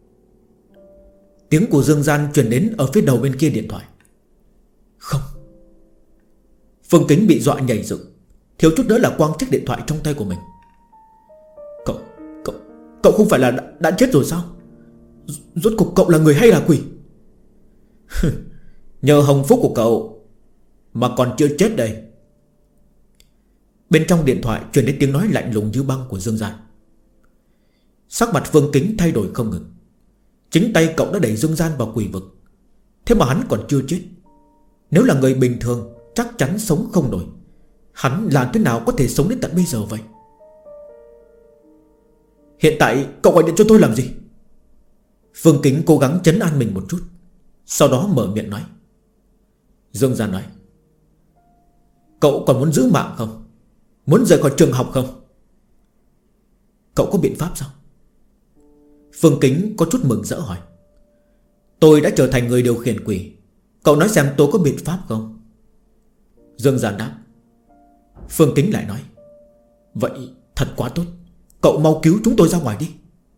Tiếng của Dương Gian truyền đến ở phía đầu bên kia điện thoại. Không. Phương Kính bị dọa nhảy dựng, thiếu chút nữa là quăng chiếc điện thoại trong tay của mình. Cậu không phải là đã chết rồi sao? Rốt cuộc cậu là người hay là quỷ? Nhờ hồng phúc của cậu mà còn chưa chết đây. Bên trong điện thoại truyền đến tiếng nói lạnh lùng như băng của Dương Gian. Sắc mặt Phương Kính thay đổi không ngừng. Chính tay cậu đã đẩy Dương Gian vào quỷ vực, thế mà hắn còn chưa chết. Nếu là người bình thường chắc chắn sống không nổi. Hắn làm thế nào có thể sống đến tận bây giờ vậy? Hiện tại cậu gọi điện cho tôi làm gì? Phương Kính cố gắng trấn an mình một chút, sau đó mở miệng nói. Dương Gian nói, cậu còn muốn giữ mạng không? Muốn rời khỏi trường học không? Cậu có biện pháp sao? Phương Kính có chút mừng rỡ hỏi. Tôi đã trở thành người điều khiển quỷ, cậu nói xem tôi có biện pháp không? Dương Gian đáp. Phương Kính lại nói, vậy thật quá tốt, cậu mau cứu chúng tôi ra ngoài đi.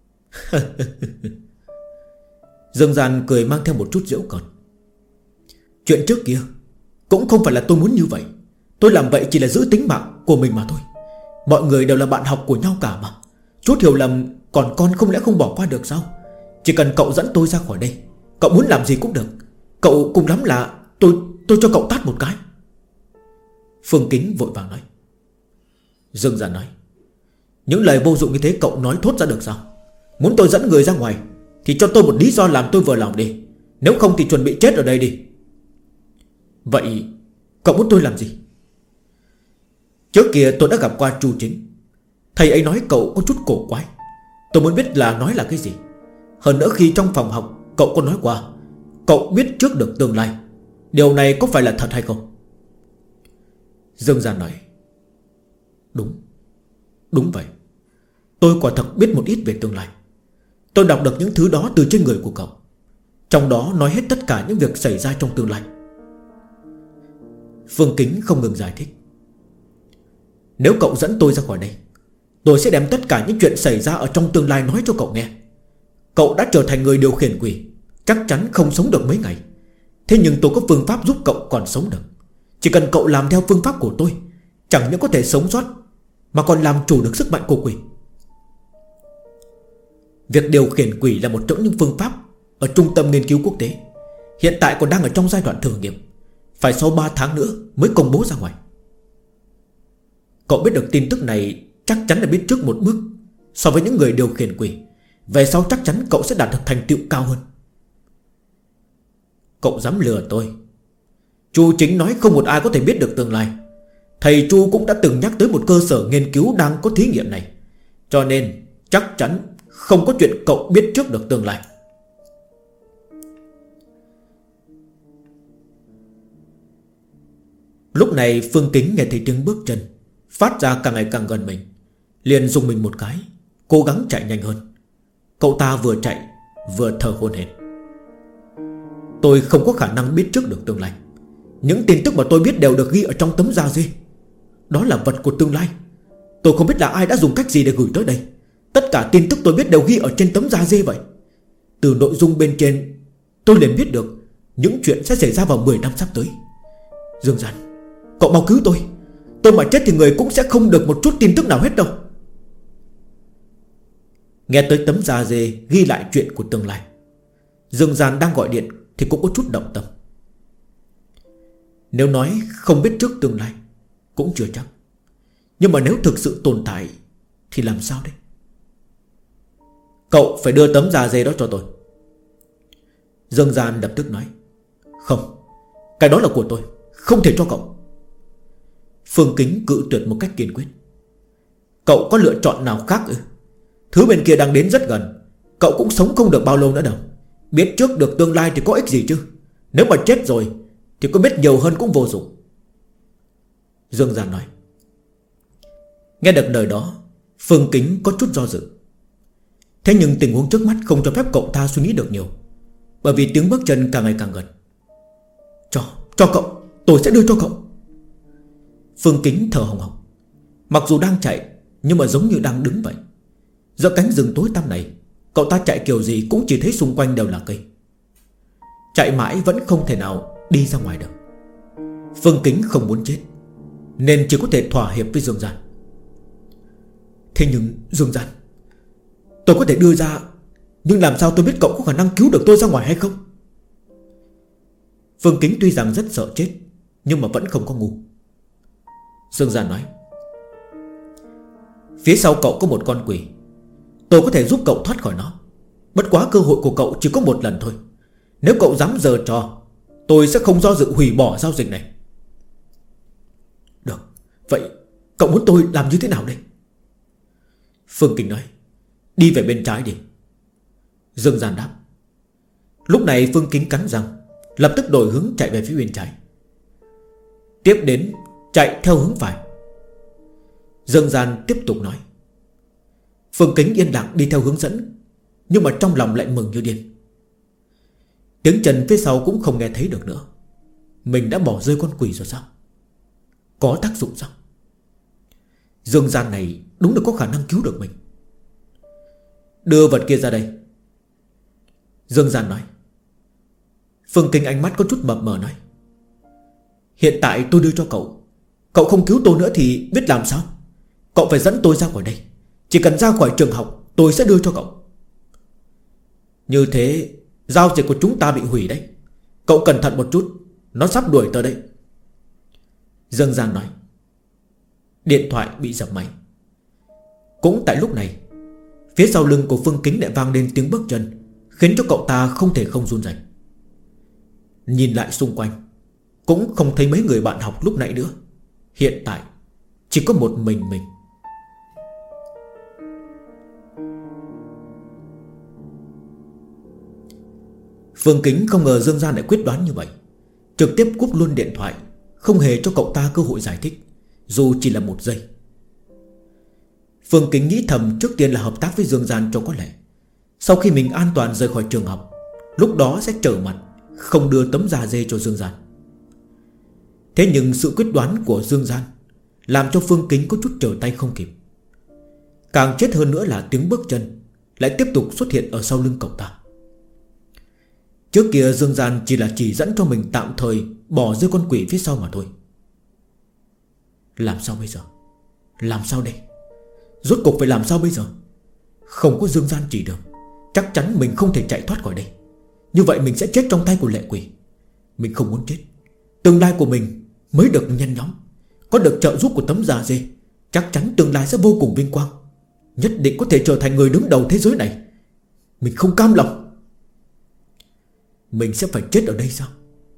Dương Gian cười mang theo một chút giễu cợt. Chuyện trước kia cũng không phải là tôi muốn như vậy. Tôi làm vậy chỉ là giữ tính mạng của mình mà thôi. Mọi người đều là bạn học của nhau cả mà. Chút hiểu lầm còn con không lẽ không bỏ qua được sao? Chỉ cần cậu dẫn tôi ra khỏi đây, cậu muốn làm gì cũng được. Cậu cùng lắm là tôi cho cậu tát một cái. Phương Kính vội vàng nói. Dương Gian nói, những lời vô dụng như thế cậu nói thốt ra được sao? Muốn tôi dẫn người ra ngoài thì cho tôi một lý do làm tôi vừa lòng đi. Nếu không thì chuẩn bị chết ở đây đi. Vậy cậu muốn tôi làm gì? Trước kia tôi đã gặp qua Chu Chính. Thầy ấy nói cậu có chút cổ quái. Tôi muốn biết là nói là cái gì. Hơn nữa khi trong phòng học cậu có nói qua cậu biết trước được tương lai. Điều này có phải là thật hay không? Dương Gian nói, Đúng vậy. Tôi quả thật biết một ít về tương lai. Tôi đọc được những thứ đó từ trên người của cậu. Trong đó nói hết tất cả những việc xảy ra trong tương lai. Phương Kính không ngừng giải thích. Nếu cậu dẫn tôi ra khỏi đây, tôi sẽ đem tất cả những chuyện xảy ra ở trong tương lai nói cho cậu nghe. Cậu đã trở thành người điều khiển quỷ, chắc chắn không sống được mấy ngày. Thế nhưng tôi có phương pháp giúp cậu còn sống được. Chỉ cần cậu làm theo phương pháp của tôi, chẳng những có thể sống sót mà còn làm chủ được sức mạnh của quỷ. Việc điều khiển quỷ là một trong những phương pháp ở trung tâm nghiên cứu quốc tế. Hiện tại còn đang ở trong giai đoạn thử nghiệm, phải sau 3 tháng nữa mới công bố ra ngoài. Cậu biết được tin tức này chắc chắn là biết trước một bước so với những người điều khiển quỷ. Về sau chắc chắn cậu sẽ đạt được thành tựu cao hơn. Cậu dám lừa tôi? Chu Chính nói không một ai có thể biết được tương lai. Thầy Chu cũng đã từng nhắc tới một cơ sở nghiên cứu đang có thí nghiệm này. Cho nên chắc chắn không có chuyện cậu biết trước được tương lai. Lúc này Phương Kính nghe thấy tiếng bước chân phát ra càng ngày càng gần mình, liền dùng mình một cái, cố gắng chạy nhanh hơn. Cậu ta vừa chạy vừa thở hổn hển. Tôi không có khả năng biết trước được tương lai. Những tin tức mà tôi biết đều được ghi ở trong tấm da dê. Đó là vật của tương lai. Tôi không biết là ai đã dùng cách gì để gửi tới đây. Tất cả tin tức tôi biết đều ghi ở trên tấm da dê vậy. Từ nội dung bên trên tôi liền biết được những chuyện sẽ xảy ra vào 10 năm sắp tới. Dương Gian, cậu mau cứu tôi. Tôi mà chết thì người cũng sẽ không được một chút tin tức nào hết đâu. Nghe tới tấm da dê ghi lại chuyện của tương lai, Dương Gian đang gọi điện thì cũng có chút động tâm. Nếu nói không biết trước tương lai cũng chưa chắc, nhưng mà nếu thực sự tồn tại thì làm sao đây? Cậu phải đưa tấm da dê đó cho tôi. Dương Gian lập tức nói. Không, cái đó là của tôi, không thể cho cậu. Phương Kính cự tuyệt một cách kiên quyết. Cậu có lựa chọn nào khác ư? Thứ bên kia đang đến rất gần, cậu cũng sống không được bao lâu nữa đâu. Biết trước được tương lai thì có ích gì chứ? Nếu mà chết rồi thì có biết nhiều hơn cũng vô dụng. Dương Gian nói. Nghe được lời đó, Phương Kính có chút do dự. Thế nhưng tình huống trước mắt không cho phép cậu ta suy nghĩ được nhiều, bởi vì tiếng bước chân càng ngày càng gần. Cho cậu, tôi sẽ đưa cho cậu. Phương Kính thở hồng hộc. Mặc dù đang chạy, nhưng mà giống như đang đứng vậy. Giữa cánh rừng tối tăm này, cậu ta chạy kiểu gì cũng chỉ thấy xung quanh đều là cây. Chạy mãi vẫn không thể nào đi ra ngoài được. Phương Kính không muốn chết, nên chỉ có thể thỏa hiệp với Dương Gian. Thế nhưng Dương Gian, tôi có thể đưa ra, nhưng làm sao tôi biết cậu có khả năng cứu được tôi ra ngoài hay không? Phương Kính tuy rằng rất sợ chết, nhưng mà vẫn không có ngu. Dương Gian nói. Phía sau cậu có một con quỷ, tôi có thể giúp cậu thoát khỏi nó. Bất quá cơ hội của cậu chỉ có một lần thôi. Nếu cậu dám giở trò, tôi sẽ không do dự hủy bỏ giao dịch này. Được, vậy cậu muốn tôi làm như thế nào đây? Phương Kính nói. Đi về bên trái đi. Dương Gian đáp. Lúc này Phương Kính cắn răng, lập tức đổi hướng chạy về phía bên trái. Tiếp đến chạy theo hướng phải. Dương Gian tiếp tục nói. Phương Kính yên lặng đi theo hướng dẫn, nhưng mà trong lòng lại mừng như điên. Tiếng chân phía sau cũng không nghe thấy được nữa. Mình đã bỏ rơi con quỷ rồi sao? Có tác dụng sao? Dương Gian này đúng là có khả năng cứu được mình. Đưa vật kia ra đây. Dương Gian nói. Phương Kính ánh mắt có chút mập mờ nói. Hiện tại tôi đưa cho cậu, cậu không cứu tôi nữa thì biết làm sao? Cậu phải dẫn tôi ra khỏi đây. Chỉ cần ra khỏi trường học tôi sẽ đưa cho cậu. Như thế giao dịch của chúng ta bị hủy đấy. Cậu cẩn thận một chút, nó sắp đuổi tới đây. Dương Gian nói. Điện thoại bị dập máy. Cũng tại lúc này, phía sau lưng của Phương Kính lại vang lên tiếng bước chân, khiến cho cậu ta không thể không run rẩy. Nhìn lại xung quanh, cũng không thấy mấy người bạn học lúc nãy nữa. Hiện tại chỉ có một mình. Phương Kính không ngờ Dương Gian lại quyết đoán như vậy, trực tiếp cúp luôn điện thoại, không hề cho cậu ta cơ hội giải thích, dù chỉ là một giây. Phương Kính nghĩ thầm trước tiên là hợp tác với Dương Gian cho có lẽ. Sau khi mình an toàn rời khỏi trường học, lúc đó sẽ trở mặt, không đưa tấm da dê cho Dương Gian. Thế nhưng sự quyết đoán của Dương Gian làm cho Phương Kính có chút trở tay không kịp. Càng chết hơn nữa là tiếng bước chân lại tiếp tục xuất hiện ở sau lưng cậu ta. Trước kia Dương Gian chỉ là chỉ dẫn cho mình tạm thời bỏ rơi con quỷ phía sau mà thôi. Làm sao bây giờ? Làm sao đây? Rốt cuộc phải làm sao bây giờ? Không có Dương Gian chỉ đường, chắc chắn mình không thể chạy thoát khỏi đây. Như vậy mình sẽ chết trong tay của lệ quỷ. Mình không muốn chết. Tương lai của mình mới được nhen nhóm. Có được trợ giúp của tấm da dê, chắc chắn tương lai sẽ vô cùng vinh quang. Nhất định có thể trở thành người đứng đầu thế giới này. Mình không cam lòng. Mình sẽ phải chết ở đây sao?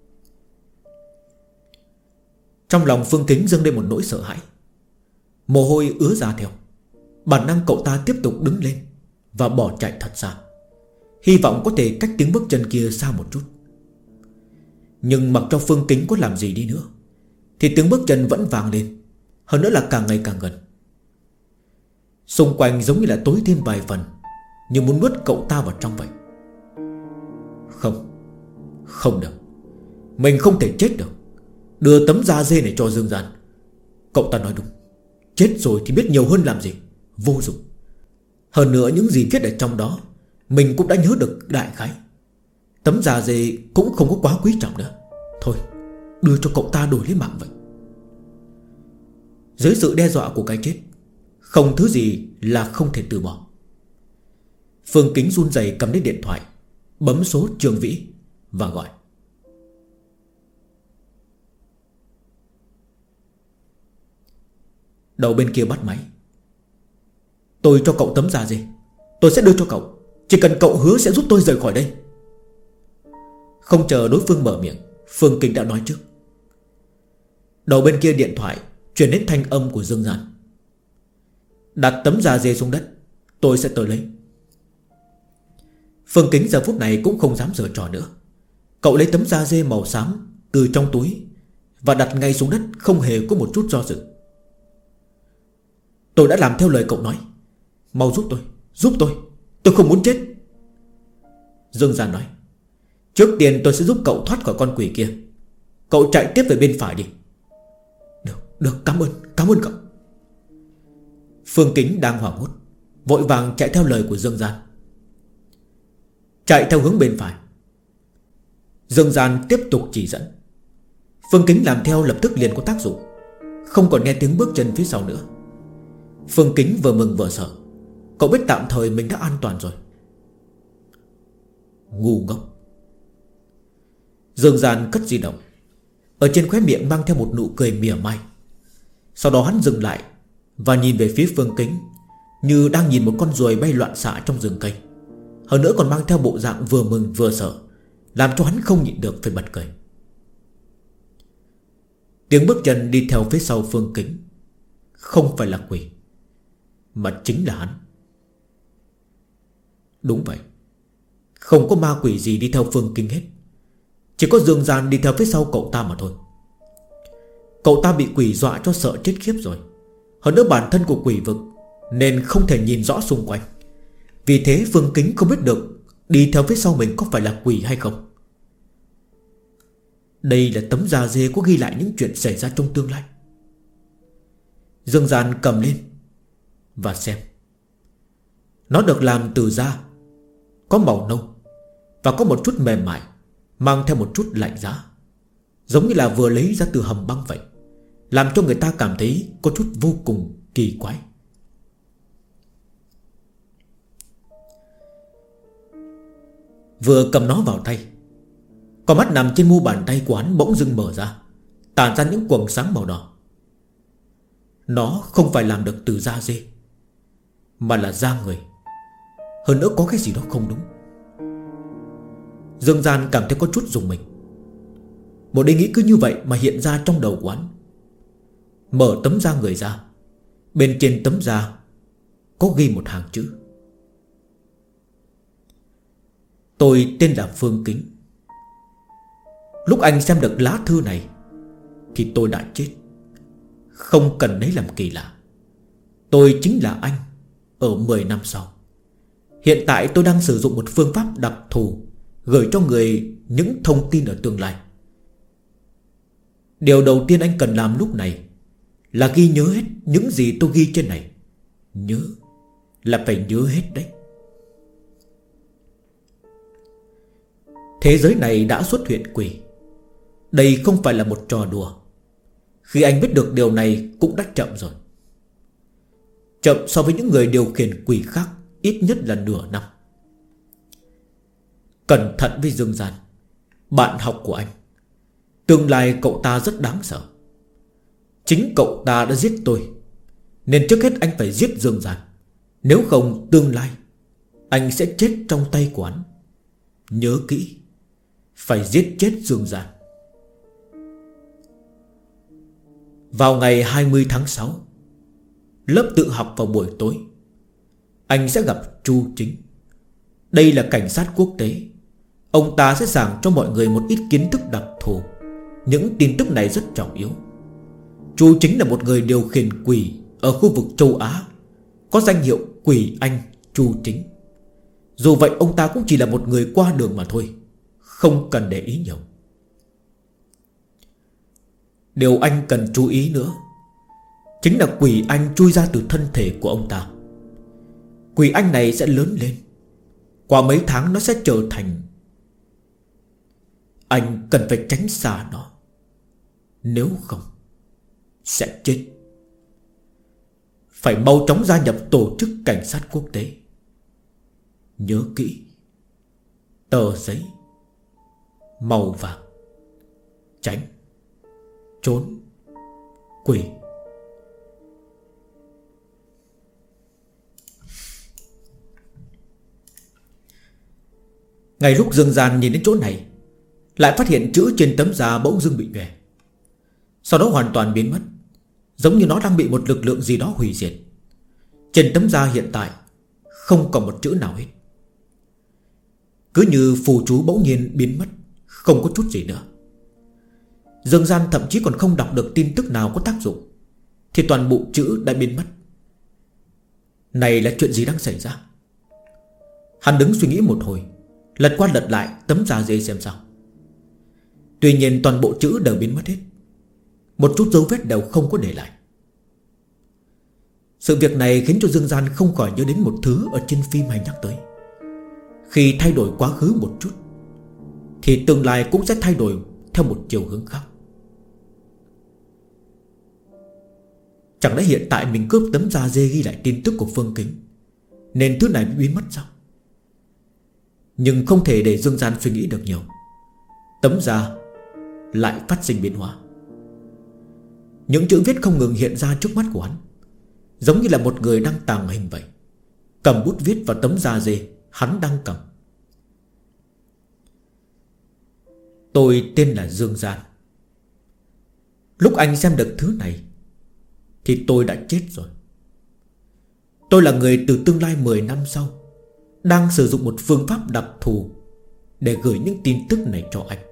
Trong lòng Phương Kính dâng lên một nỗi sợ hãi. Mồ hôi ứa ra theo. Bản năng cậu ta tiếp tục đứng lên và bỏ chạy thật xa, hy vọng có thể cách tiếng bước chân kia xa một chút. Nhưng mặc cho Phương Kính có làm gì đi nữa thì tiếng bước chân vẫn vang lên, hơn nữa là càng ngày càng gần. Xung quanh giống như là tối thêm vài phần, như muốn nuốt cậu ta vào trong vậy. Không được. Mình không thể chết được. Đưa tấm da dê này cho Dương Gian. Cậu ta nói đúng, chết rồi thì biết nhiều hơn làm gì. Vô dụng. Hơn nữa những gì viết ở trong đó mình cũng đã nhớ được đại khái. Tấm da dê cũng không có quá quý trọng nữa. Thôi, đưa cho cậu ta đổi lấy mạng vậy. Dưới sự đe dọa của cái chết, không thứ gì là không thể từ bỏ. Phương Kính run rẩy cầm lấy điện thoại, bấm số Trương Vĩ và gọi. Đầu bên kia bắt máy. Tôi cho cậu tấm da dê, tôi sẽ đưa cho cậu, chỉ cần cậu hứa sẽ giúp tôi rời khỏi đây. Không chờ đối phương mở miệng, Phương Kính đã nói trước. Đầu bên kia điện thoại truyền đến thanh âm của Dương Gian. Đặt tấm da dê xuống đất, tôi sẽ tới lấy. Phương Kính giờ phút này cũng không dám giở trò nữa. Cậu lấy tấm da dê màu xám từ trong túi và đặt ngay xuống đất, không hề có một chút do dự. Tôi đã làm theo lời cậu nói, mau giúp tôi không muốn chết. Dương Gian nói. Trước tiên tôi sẽ giúp cậu thoát khỏi con quỷ kia. Cậu chạy tiếp về bên phải đi. Được, cảm ơn cậu. Phương Kính đang hoảng hốt, vội vàng chạy theo lời của Dương Gian. Chạy theo hướng bên phải. Dương Gian tiếp tục chỉ dẫn. Phương Kính làm theo lập tức liền có tác dụng, không còn nghe tiếng bước chân phía sau nữa. Phương Kính vừa mừng vừa sợ. Cậu biết tạm thời mình đã an toàn rồi. Ngu ngốc. Dương Gian cất di động, ở trên khóe miệng mang theo một nụ cười mỉa mai. Sau đó hắn dừng lại và nhìn về phía Phương Kính, như đang nhìn một con ruồi bay loạn xạ trong rừng cây. Hơn nữa còn mang theo bộ dạng vừa mừng vừa sợ, làm cho hắn không nhịn được phải bật cười. Tiếng bước chân đi theo phía sau Phương Kính không phải là quỷ, mà chính là hắn. Đúng vậy, không có ma quỷ gì đi theo Phương Kính hết, chỉ có Dương Gian đi theo phía sau cậu ta mà thôi. Cậu ta bị quỷ dọa cho sợ chết khiếp rồi. Hơn nữa bản thân của quỷ vực nên không thể nhìn rõ xung quanh. Vì thế Phương Kính không biết được đi theo phía sau mình có phải là quỷ hay không. Đây là tấm da dê có ghi lại những chuyện xảy ra trong tương lai. Dương Gian cầm lên và xem. Nó được làm từ da, có màu nâu và có một chút mềm mại, mang theo một chút lạnh giá, giống như là vừa lấy ra từ hầm băng vậy, làm cho người ta cảm thấy có chút vô cùng kỳ quái. Vừa cầm nó vào tay, con mắt nằm trên mu bàn tay của hắn bỗng dưng mở ra, tản ra những quầng sáng màu đỏ. Nó không phải làm được từ da dê, mà là da người. Hơn nữa có cái gì đó không đúng. Dương Gian cảm thấy có chút rùng mình. Một ý nghĩ cứ như vậy mà hiện ra trong đầu của hắn. Mở tấm da người ra, bên trên tấm da có ghi một hàng chữ: Tôi tên là Phương Kính. Lúc anh xem được lá thư này thì tôi đã chết. Không cần lấy làm kỳ lạ, tôi chính là anh ở 10 năm sau. Hiện tại tôi đang sử dụng một phương pháp đặc thù gửi cho người những thông tin ở tương lai. Điều đầu tiên anh cần làm lúc này là ghi nhớ hết những gì tôi ghi trên này. Nhớ là phải nhớ hết đấy. Thế giới này đã xuất hiện quỷ. Đây không phải là một trò đùa. Khi anh biết được điều này cũng đã chậm rồi. Chậm so với những người điều khiển quỷ khác ít nhất là nửa năm. Cẩn thận với Dương Gian, bạn học của anh. Tương lai cậu ta rất đáng sợ. Chính cậu ta đã giết tôi, nên trước hết anh phải giết Dương Gian. Nếu không tương lai anh sẽ chết trong tay của hắn. Nhớ kỹ, phải giết chết Dương Gian. Vào ngày 20 tháng 6, lớp tự học vào buổi tối, anh sẽ gặp Chu Chính. Đây là cảnh sát quốc tế. Ông ta sẽ giảng cho mọi người một ít kiến thức đặc thù. Những tin tức này rất trọng yếu. Chu Chính là một người điều khiển quỷ ở khu vực châu Á, có danh hiệu Quỷ Anh Chu Chính. Dù vậy ông ta cũng chỉ là một người qua đường mà thôi, không cần để ý nhiều. Điều anh cần chú ý nữa chính là quỷ anh chui ra từ thân thể của ông ta. Quỷ anh này sẽ lớn lên, qua mấy tháng nó sẽ trở thành... Anh cần phải tránh xa nó, nếu không sẽ chết. Phải mau chóng gia nhập tổ chức cảnh sát quốc tế. Nhớ kỹ. Tờ giấy màu vàng. Tránh. Trốn. Quỷ. Ngay lúc Dương Gian nhìn đến chỗ này, lại phát hiện chữ trên tấm da bỗng dưng bị nhòe, sau đó hoàn toàn biến mất, giống như nó đang bị một lực lượng gì đó hủy diệt. Trên tấm da hiện tại không còn một chữ nào hết, cứ như phù chú bỗng nhiên biến mất, không có chút gì nữa. Dương Gian thậm chí còn không đọc được tin tức nào có tác dụng, thì toàn bộ chữ đã biến mất. Này là chuyện gì đang xảy ra? Hắn đứng suy nghĩ một hồi, lật qua lật lại tấm da dê xem sao. Tuy nhiên toàn bộ chữ đều biến mất hết, một chút dấu vết đều không có để lại. Sự việc này khiến cho Dương Gian không khỏi nhớ đến một thứ ở trên phim hay nhắc tới. Khi thay đổi quá khứ một chút, thì tương lai cũng sẽ thay đổi theo một chiều hướng khác. Chẳng lẽ hiện tại mình cướp tấm da dê ghi lại tin tức của Phương Kính, nên thứ này bị biến mất sao? Nhưng không thể để Dương Gian suy nghĩ được nhiều. Tấm da lại phát sinh biến hóa. Những chữ viết không ngừng hiện ra trước mắt của hắn, giống như là một người đang tàng hình vậy, cầm bút viết vào tấm da dê hắn đang cầm. Tôi tên là Dương Gian. Lúc anh xem được thứ này thì tôi đã chết rồi. Tôi là người từ tương lai 10 năm sau, đang sử dụng một phương pháp đặc thù để gửi những tin tức này cho anh.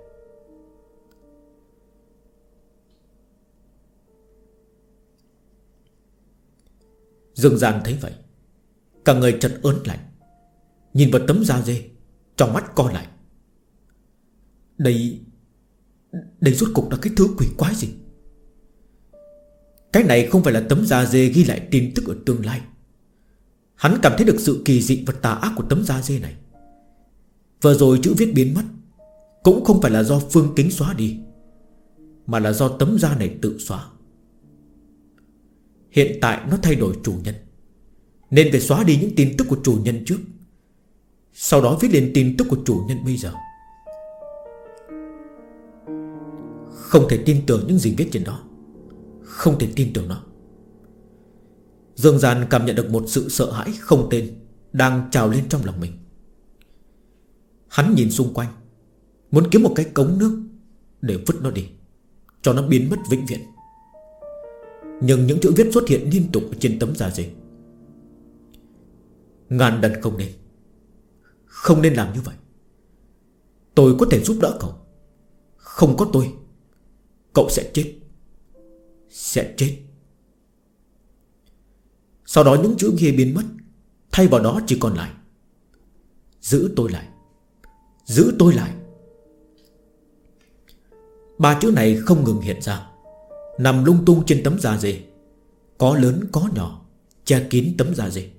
Dương Gian thấy vậy, cả người chợt ớn lạnh, nhìn vào tấm da dê, trong mắt co lại. Đây rốt cục là cái thứ quỷ quái gì? Cái này không phải là tấm da dê ghi lại tin tức ở tương lai. Hắn cảm thấy được sự kỳ dị và tà ác của tấm da dê này. Vừa rồi chữ viết biến mất cũng không phải là do Phương Kính xóa đi, mà là do tấm da này tự xóa. Hiện tại nó thay đổi chủ nhân, nên phải xóa đi những tin tức của chủ nhân trước, sau đó viết lên tin tức của chủ nhân bây giờ. Không thể tin tưởng những gì viết trên đó, không thể tin tưởng nó. Dương Gian cảm nhận được một sự sợ hãi không tên đang trào lên trong lòng mình. Hắn nhìn xung quanh, muốn kiếm một cái cống nước để vứt nó đi, cho nó biến mất vĩnh viễn. Nhưng những chữ viết xuất hiện liên tục trên tấm da dê. Ngàn lần không nên, không nên làm như vậy. Tôi có thể giúp đỡ cậu. Không có tôi, cậu sẽ chết. Sẽ chết. Sau đó những chữ kia biến mất, thay vào đó chỉ còn lại: giữ tôi lại, giữ tôi lại. Ba chữ này không ngừng hiện ra, nằm lung tung trên tấm da dê, có lớn có nhỏ, che kín tấm da dê.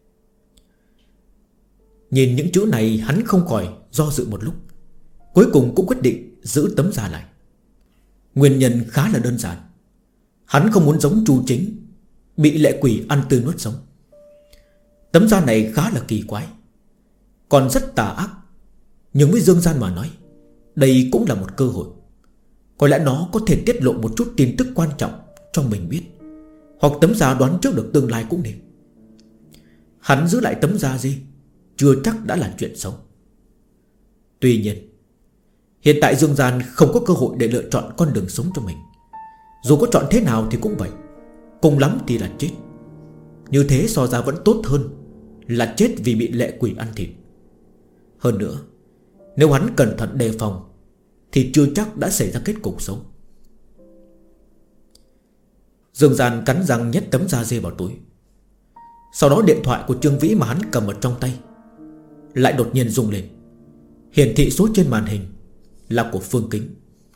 Nhìn những chữ này, hắn không khỏi do dự một lúc, cuối cùng cũng quyết định giữ tấm da lại. Nguyên nhân khá là đơn giản. Hắn không muốn giống Chu Chính, bị lệ quỷ ăn tươi nuốt sống. Tấm da này khá là kỳ quái, còn rất tà ác, nhưng với Dương Gian mà nói, đây cũng là một cơ hội. Có lẽ nó có thể tiết lộ một chút tin tức quan trọng cho mình biết, hoặc tấm da đoán trước được tương lai cũng nên. Hắn giữ lại tấm da gì chưa chắc đã là chuyện xấu. Tuy nhiên hiện tại Dương Gian không có cơ hội để lựa chọn con đường sống cho mình. Dù có chọn thế nào thì cũng vậy, cùng lắm thì là chết. Như thế so ra vẫn tốt hơn là chết vì bị lệ quỷ ăn thịt. Hơn nữa, nếu hắn cẩn thận đề phòng thì chưa chắc đã xảy ra kết cục xấu. Dương Gian cắn răng nhét tấm da dê vào túi. Sau đó điện thoại của Trương Vĩ mà hắn cầm ở trong tay lại đột nhiên rung lên, hiển thị số trên màn hình là của Phương Kính.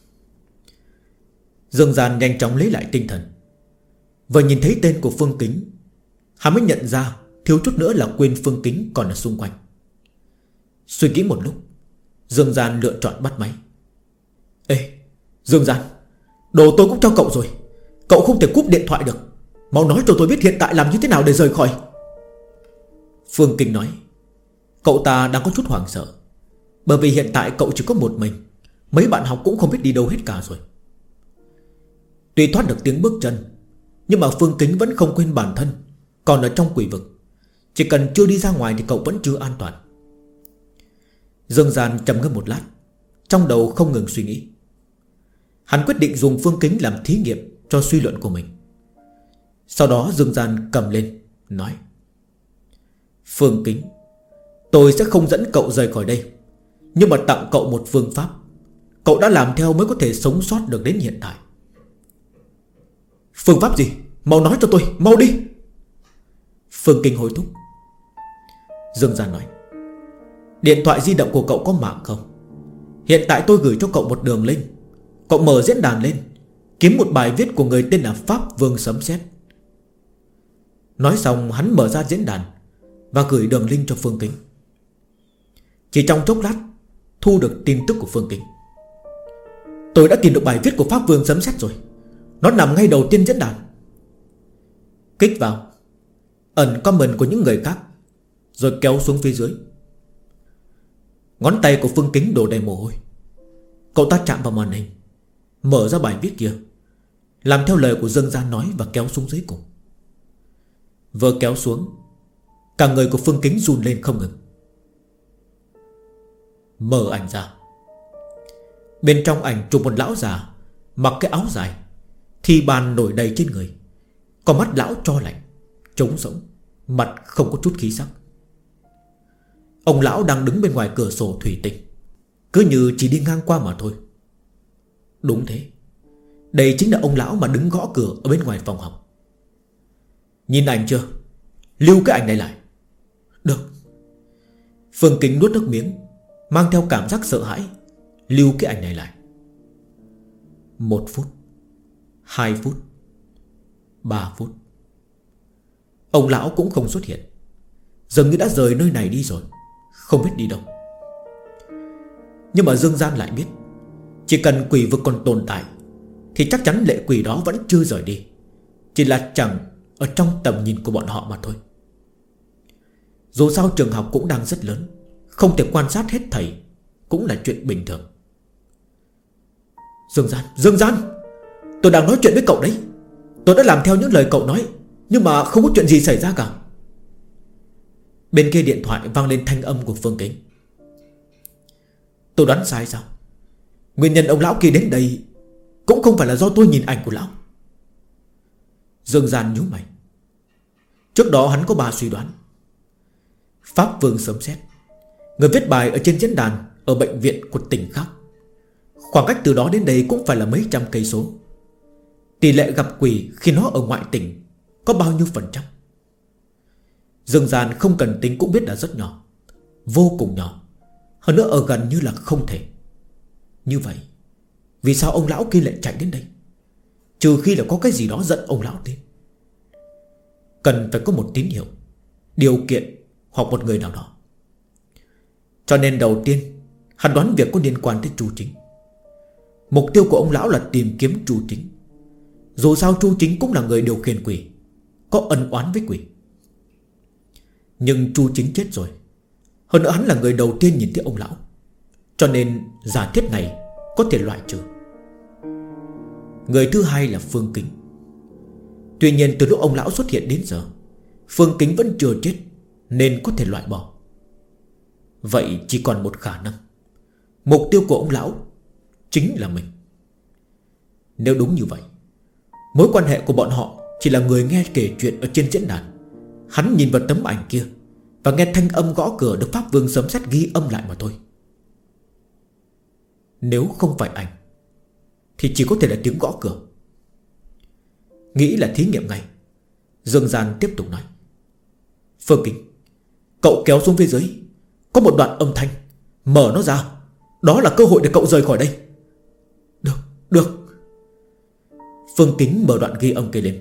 Dương Gian nhanh chóng lấy lại tinh thần. Vừa nhìn thấy tên của Phương Kính, hắn mới nhận ra thiếu chút nữa là quên Phương Kính còn ở xung quanh. Suy nghĩ một lúc, Dương Gian lựa chọn bắt máy. Ê Dương Gian, đồ tôi cũng cho cậu rồi, cậu không thể cúp điện thoại được. Mau nói cho tôi biết hiện tại làm như thế nào để rời khỏi. Phương Kính nói. Cậu ta đang có chút hoảng sợ, bởi vì hiện tại cậu chỉ có một mình, mấy bạn học cũng không biết đi đâu hết cả rồi. Tuy thoát được tiếng bước chân, nhưng mà Phương Kính vẫn không quên bản thân còn ở trong quỷ vực. Chỉ cần chưa đi ra ngoài thì cậu vẫn chưa an toàn. Dương Gian trầm ngâm một lát, trong đầu không ngừng suy nghĩ. Hắn quyết định dùng Phương Kính làm thí nghiệm cho suy luận của mình. Sau đó Dương Gian cầm lên nói: Phương Kính, tôi sẽ không dẫn cậu rời khỏi đây, nhưng mà tặng cậu một phương pháp. Cậu đã làm theo mới có thể sống sót được đến hiện tại. Phương pháp gì? Mau nói cho tôi, mau đi. Phương Kính hối thúc. Dương Gian nói: Điện thoại di động của cậu có mạng không? Hiện tại tôi gửi cho cậu một đường link. Cậu mở diễn đàn lên, kiếm một bài viết của người tên là Pháp Vương Sấm Sét. Nói xong hắn mở ra diễn đàn và gửi đường link cho Phương Kính. Chỉ trong chốc lát thu được tin tức của Phương Kính. Tôi đã tìm được bài viết của Pháp Vương Sấm Sét rồi. Nó nằm ngay đầu tiên diễn đàn. Kích vào, ẩn comment của những người khác, rồi kéo xuống phía dưới. Ngón tay của Phương Kính đổ đầy mồ hôi. Cậu ta chạm vào màn hình, mở ra bài viết kia, làm theo lời của Dương Gian nói và kéo xuống dưới cùng. Vừa kéo xuống, cả người của Phương Kính run lên không ngừng. Mở ảnh ra. Bên trong ảnh chụp một lão già mặc cái áo dài, thì bàn nổi đầy trên người. Còn mắt lão cho lạnh, trống rỗng, mặt không có chút khí sắc. Ông lão đang đứng bên ngoài cửa sổ thủy tinh, cứ như chỉ đi ngang qua mà thôi. Đúng thế, đây chính là ông lão mà đứng gõ cửa ở bên ngoài phòng học. Nhìn ảnh chưa? Lưu cái ảnh này lại. Được. Phương Kính nuốt nước miếng, mang theo cảm giác sợ hãi, lưu cái ảnh này lại. 1 phút, 2 phút, 3 phút. Ông lão cũng không xuất hiện, dường như đã rời nơi này đi rồi, không biết đi đâu. Nhưng mà Dương Gian lại biết, chỉ cần quỷ vực còn tồn tại thì chắc chắn lệ quỷ đó vẫn chưa rời đi, chỉ là chẳng ở trong tầm nhìn của bọn họ mà thôi. Dù sao trường học cũng đang rất lớn, không thể quan sát hết thầy cũng là chuyện bình thường. Dương Gian, tôi đang nói chuyện với cậu đấy. Tôi đã làm theo những lời cậu nói, nhưng mà không có chuyện gì xảy ra cả. Bên kia điện thoại vang lên thanh âm của Phương Kính. Tôi đoán sai sao? Nguyên nhân ông lão kia đến đây cũng không phải là do tôi nhìn ảnh của lão. Dương Gian nhíu mày. Trước đó hắn có 3 suy đoán. Pháp Vương Sấm Sét, người viết bài ở trên diễn đàn ở bệnh viện của tỉnh khác. Khoảng cách từ đó đến đây cũng phải là mấy trăm cây số. Tỷ lệ gặp quỷ khi nó ở ngoại tỉnh có bao nhiêu %? Dương Gian không cần tính cũng biết là rất nhỏ, vô cùng nhỏ. Hơn nữa ở gần như là không thể. Như vậy vì sao ông lão kia lại chạy đến đây? Trừ khi là có cái gì đó dẫn ông lão đến. Cần phải có một tín hiệu, điều kiện hoặc một người nào đó. Cho nên đầu tiên hắn đoán việc có liên quan tới Chu Chính. Mục tiêu của ông lão là tìm kiếm Chu Chính. Dù sao Chu Chính cũng là người điều khiển quỷ, có ân oán với quỷ. Nhưng Chu Chính chết rồi, hơn nữa hắn là người đầu tiên nhìn thấy ông lão, cho nên giả thiết này có thể loại trừ. Người thứ hai là Phương Kính. Tuy nhiên từ lúc ông lão xuất hiện đến giờ, Phương Kính vẫn chưa chết, nên có thể loại bỏ. Vậy chỉ còn một khả năng, mục tiêu của ông lão chính là mình. Nếu đúng như vậy, mối quan hệ của bọn họ chỉ là người nghe kể chuyện ở trên diễn đàn. Hắn nhìn vào tấm ảnh kia và nghe thanh âm gõ cửa được Pháp Vương Sấm Sét ghi âm lại mà thôi. Nếu không phải ảnh thì chỉ có thể là tiếng gõ cửa. Nghĩ là thí nghiệm ngay, Dương Gian tiếp tục nói. Phương Kính, cậu kéo xuống phía dưới, có một đoạn âm thanh, mở nó ra. Đó là cơ hội để cậu rời khỏi đây. Được. Phương Kính mở đoạn ghi âm kia lên.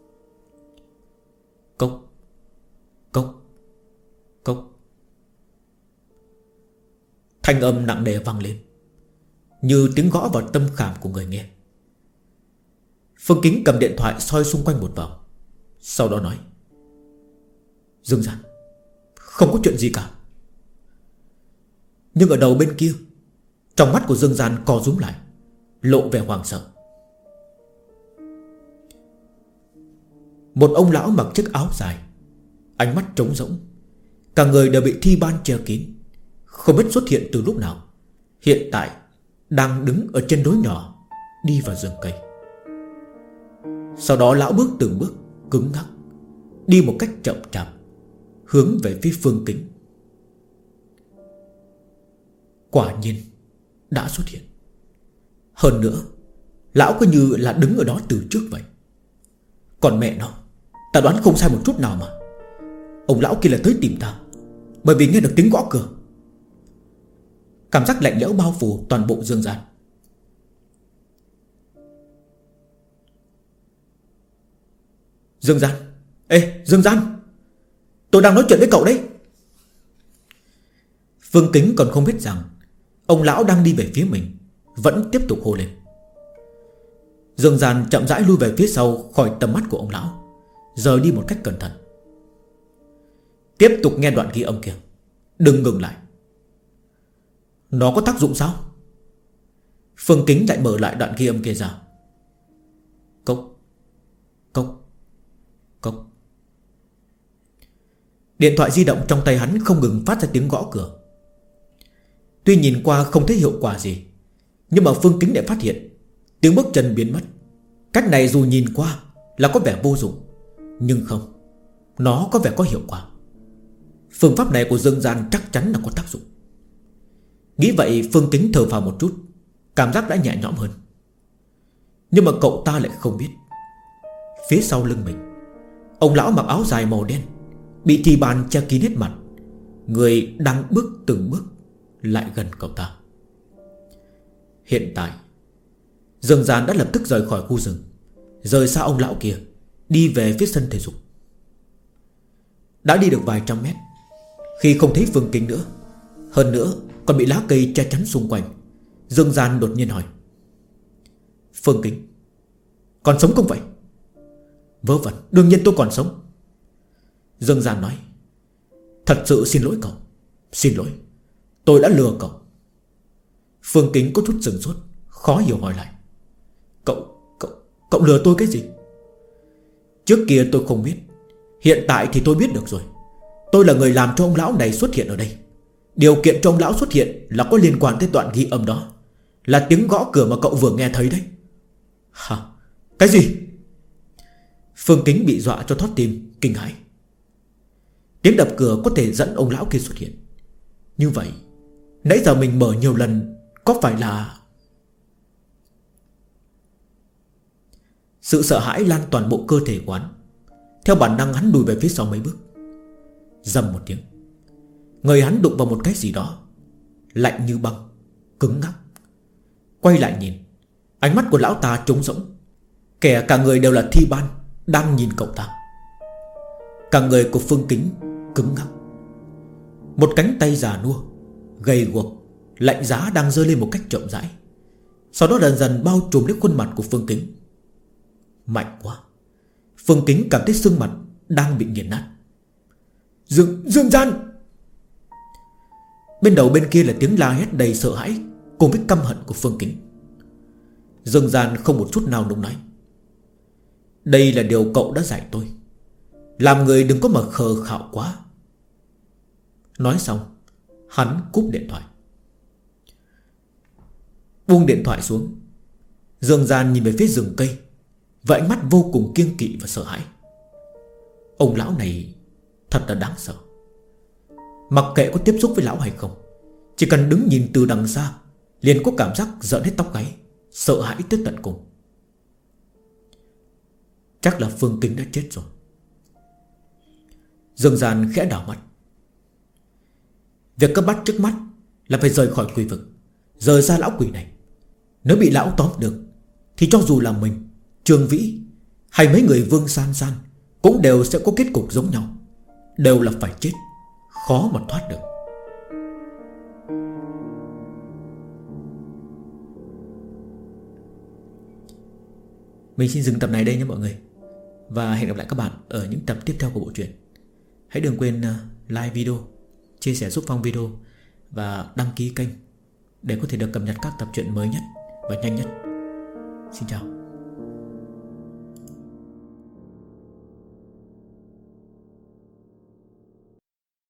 Cốc, cốc, cốc. Thanh âm nặng nề vang lên, như tiếng gõ vào tâm khảm của người nghe. Phương Kính cầm điện thoại soi xung quanh một vòng, sau đó nói. Dương Gian, không có chuyện gì cả. Nhưng ở đầu bên kia, trong mắt của Dương Gian co rúm lại, lộ vẻ hoảng sợ. Một ông lão mặc chiếc áo dài, ánh mắt trống rỗng, cả người đều bị thi ban che kín, không biết xuất hiện từ lúc nào. Hiện tại đang đứng ở trên đồi nhỏ, đi vào rừng cây. Sau đó lão bước từng bước cứng ngắc, đi một cách chậm chạp, hướng về phía Phương Kính. Quả nhiên đã xuất hiện. Hơn nữa, lão cứ như là đứng ở đó từ trước vậy. Còn mẹ nó, ta đoán không sai một chút nào mà. Ông lão kia là tới tìm ta, bởi vì nghe được tiếng gõ cửa. Cảm giác lạnh lẽo bao phủ toàn bộ Dương Gian. Dương Gian, ê Dương Gian, tôi đang nói chuyện với cậu đấy. Phương Kính còn không biết rằng ông lão đang đi về phía mình, vẫn tiếp tục hô lên. Dương Gian chậm rãi lui về phía sau khỏi tầm mắt của ông lão, rời đi một cách cẩn thận. Tiếp tục nghe đoạn ghi âm kia, đừng ngừng lại. Nó có tác dụng sao? Phương Kính lại mở lại đoạn ghi âm kia ra. Cốc, cốc, cốc. Điện thoại di động trong tay hắn không ngừng phát ra tiếng gõ cửa. Tuy nhìn qua không thấy hiệu quả gì, nhưng mà Phương Kính lại phát hiện tiếng bước chân biến mất. Cách này dù nhìn qua là có vẻ vô dụng, nhưng không, nó có vẻ có hiệu quả. Phương pháp này của Dương Gian chắc chắn là có tác dụng. Nghĩ vậy Phương Kính thở phào một chút, cảm giác đã nhẹ nhõm hơn. Nhưng mà cậu ta lại không biết, phía sau lưng mình, ông lão mặc áo dài màu đen, bị thi bàn che kín hết mặt, người đang bước từng bước lại gần cậu ta. Hiện tại Dương Gian đã lập tức rời khỏi khu rừng, rời xa ông lão kia, đi về phía sân thể dục. Đã đi được vài trăm mét, khi không thấy Phương Kính nữa, hơn nữa còn bị lá cây che chắn xung quanh, Dương Gian đột nhiên hỏi: Phương Kính, còn sống không vậy? Vớ vẩn, đương nhiên tôi còn sống. Dương Gian nói: Thật sự xin lỗi cậu, xin lỗi, tôi đã lừa cậu. Phương Kính có chút sửng sốt, khó hiểu hỏi lại: Cậu lừa tôi cái gì? Trước kia tôi không biết, hiện tại thì tôi biết được rồi. Tôi là người làm cho ông lão này xuất hiện ở đây. Điều kiện cho ông lão xuất hiện là có liên quan tới đoạn ghi âm đó, là tiếng gõ cửa mà cậu vừa nghe thấy đấy. Hả? Cái gì? Phương Kính bị dọa cho thót tim, kinh hãi. Tiếng đập cửa có thể dẫn ông lão kia xuất hiện. Như vậy nãy giờ mình mở nhiều lần, có phải là... Sự sợ hãi lan toàn bộ cơ thể của hắn. Theo bản năng hắn lùi về phía sau mấy bước. Rầm một tiếng, người hắn đụng vào một cái gì đó lạnh như băng, cứng ngắc. Quay lại nhìn, ánh mắt của lão ta trống rỗng, kẻ cả người đều là thi ban đang nhìn cậu ta. Cả người của Phương Kính cứng ngắc. Một cánh tay già nua, gầy guộc, lạnh giá đang giơ lên một cách chậm rãi, sau đó dần dần bao trùm lấy khuôn mặt của Phương Kính. Mạnh quá. Phương Kính cảm thấy xương mặt đang bị nghiền nát. Dương Gian! Bên đầu bên kia là tiếng la hét đầy sợ hãi cùng với căm hận của Phương Kính. Dương Gian không một chút nào nung nóng. Đây là điều cậu đã dạy tôi, làm người đừng có mà khờ khạo quá. Nói xong, hắn cúp điện thoại. Buông điện thoại xuống, Dương Gian nhìn về phía rừng cây với ánh mắt vô cùng kiêng kỵ và sợ hãi. Ông lão này thật là đáng sợ. Mặc kệ có tiếp xúc với lão hay không, chỉ cần đứng nhìn từ đằng xa liền có cảm giác giận hết tóc gáy, sợ hãi tới tận cùng. Chắc là Phương Kính đã chết rồi. Dương Gian khẽ đảo mắt. Việc cấp bách trước mắt là phải rời khỏi quỷ vực, rời xa lão quỷ này. Nếu bị lão tóm được thì cho dù là mình, Trương Vĩ hay mấy người Vương San San cũng đều sẽ có kết cục giống nhau, đều là phải chết, khó mà thoát được. Mình xin dừng tập này đây nhé mọi người, và hẹn gặp lại các bạn ở những tập tiếp theo của bộ truyện. Hãy đừng quên like video, chia sẻ giúp Phong video và đăng ký kênh để có thể được cập nhật các tập truyện mới nhất và nhanh nhất. Xin chào.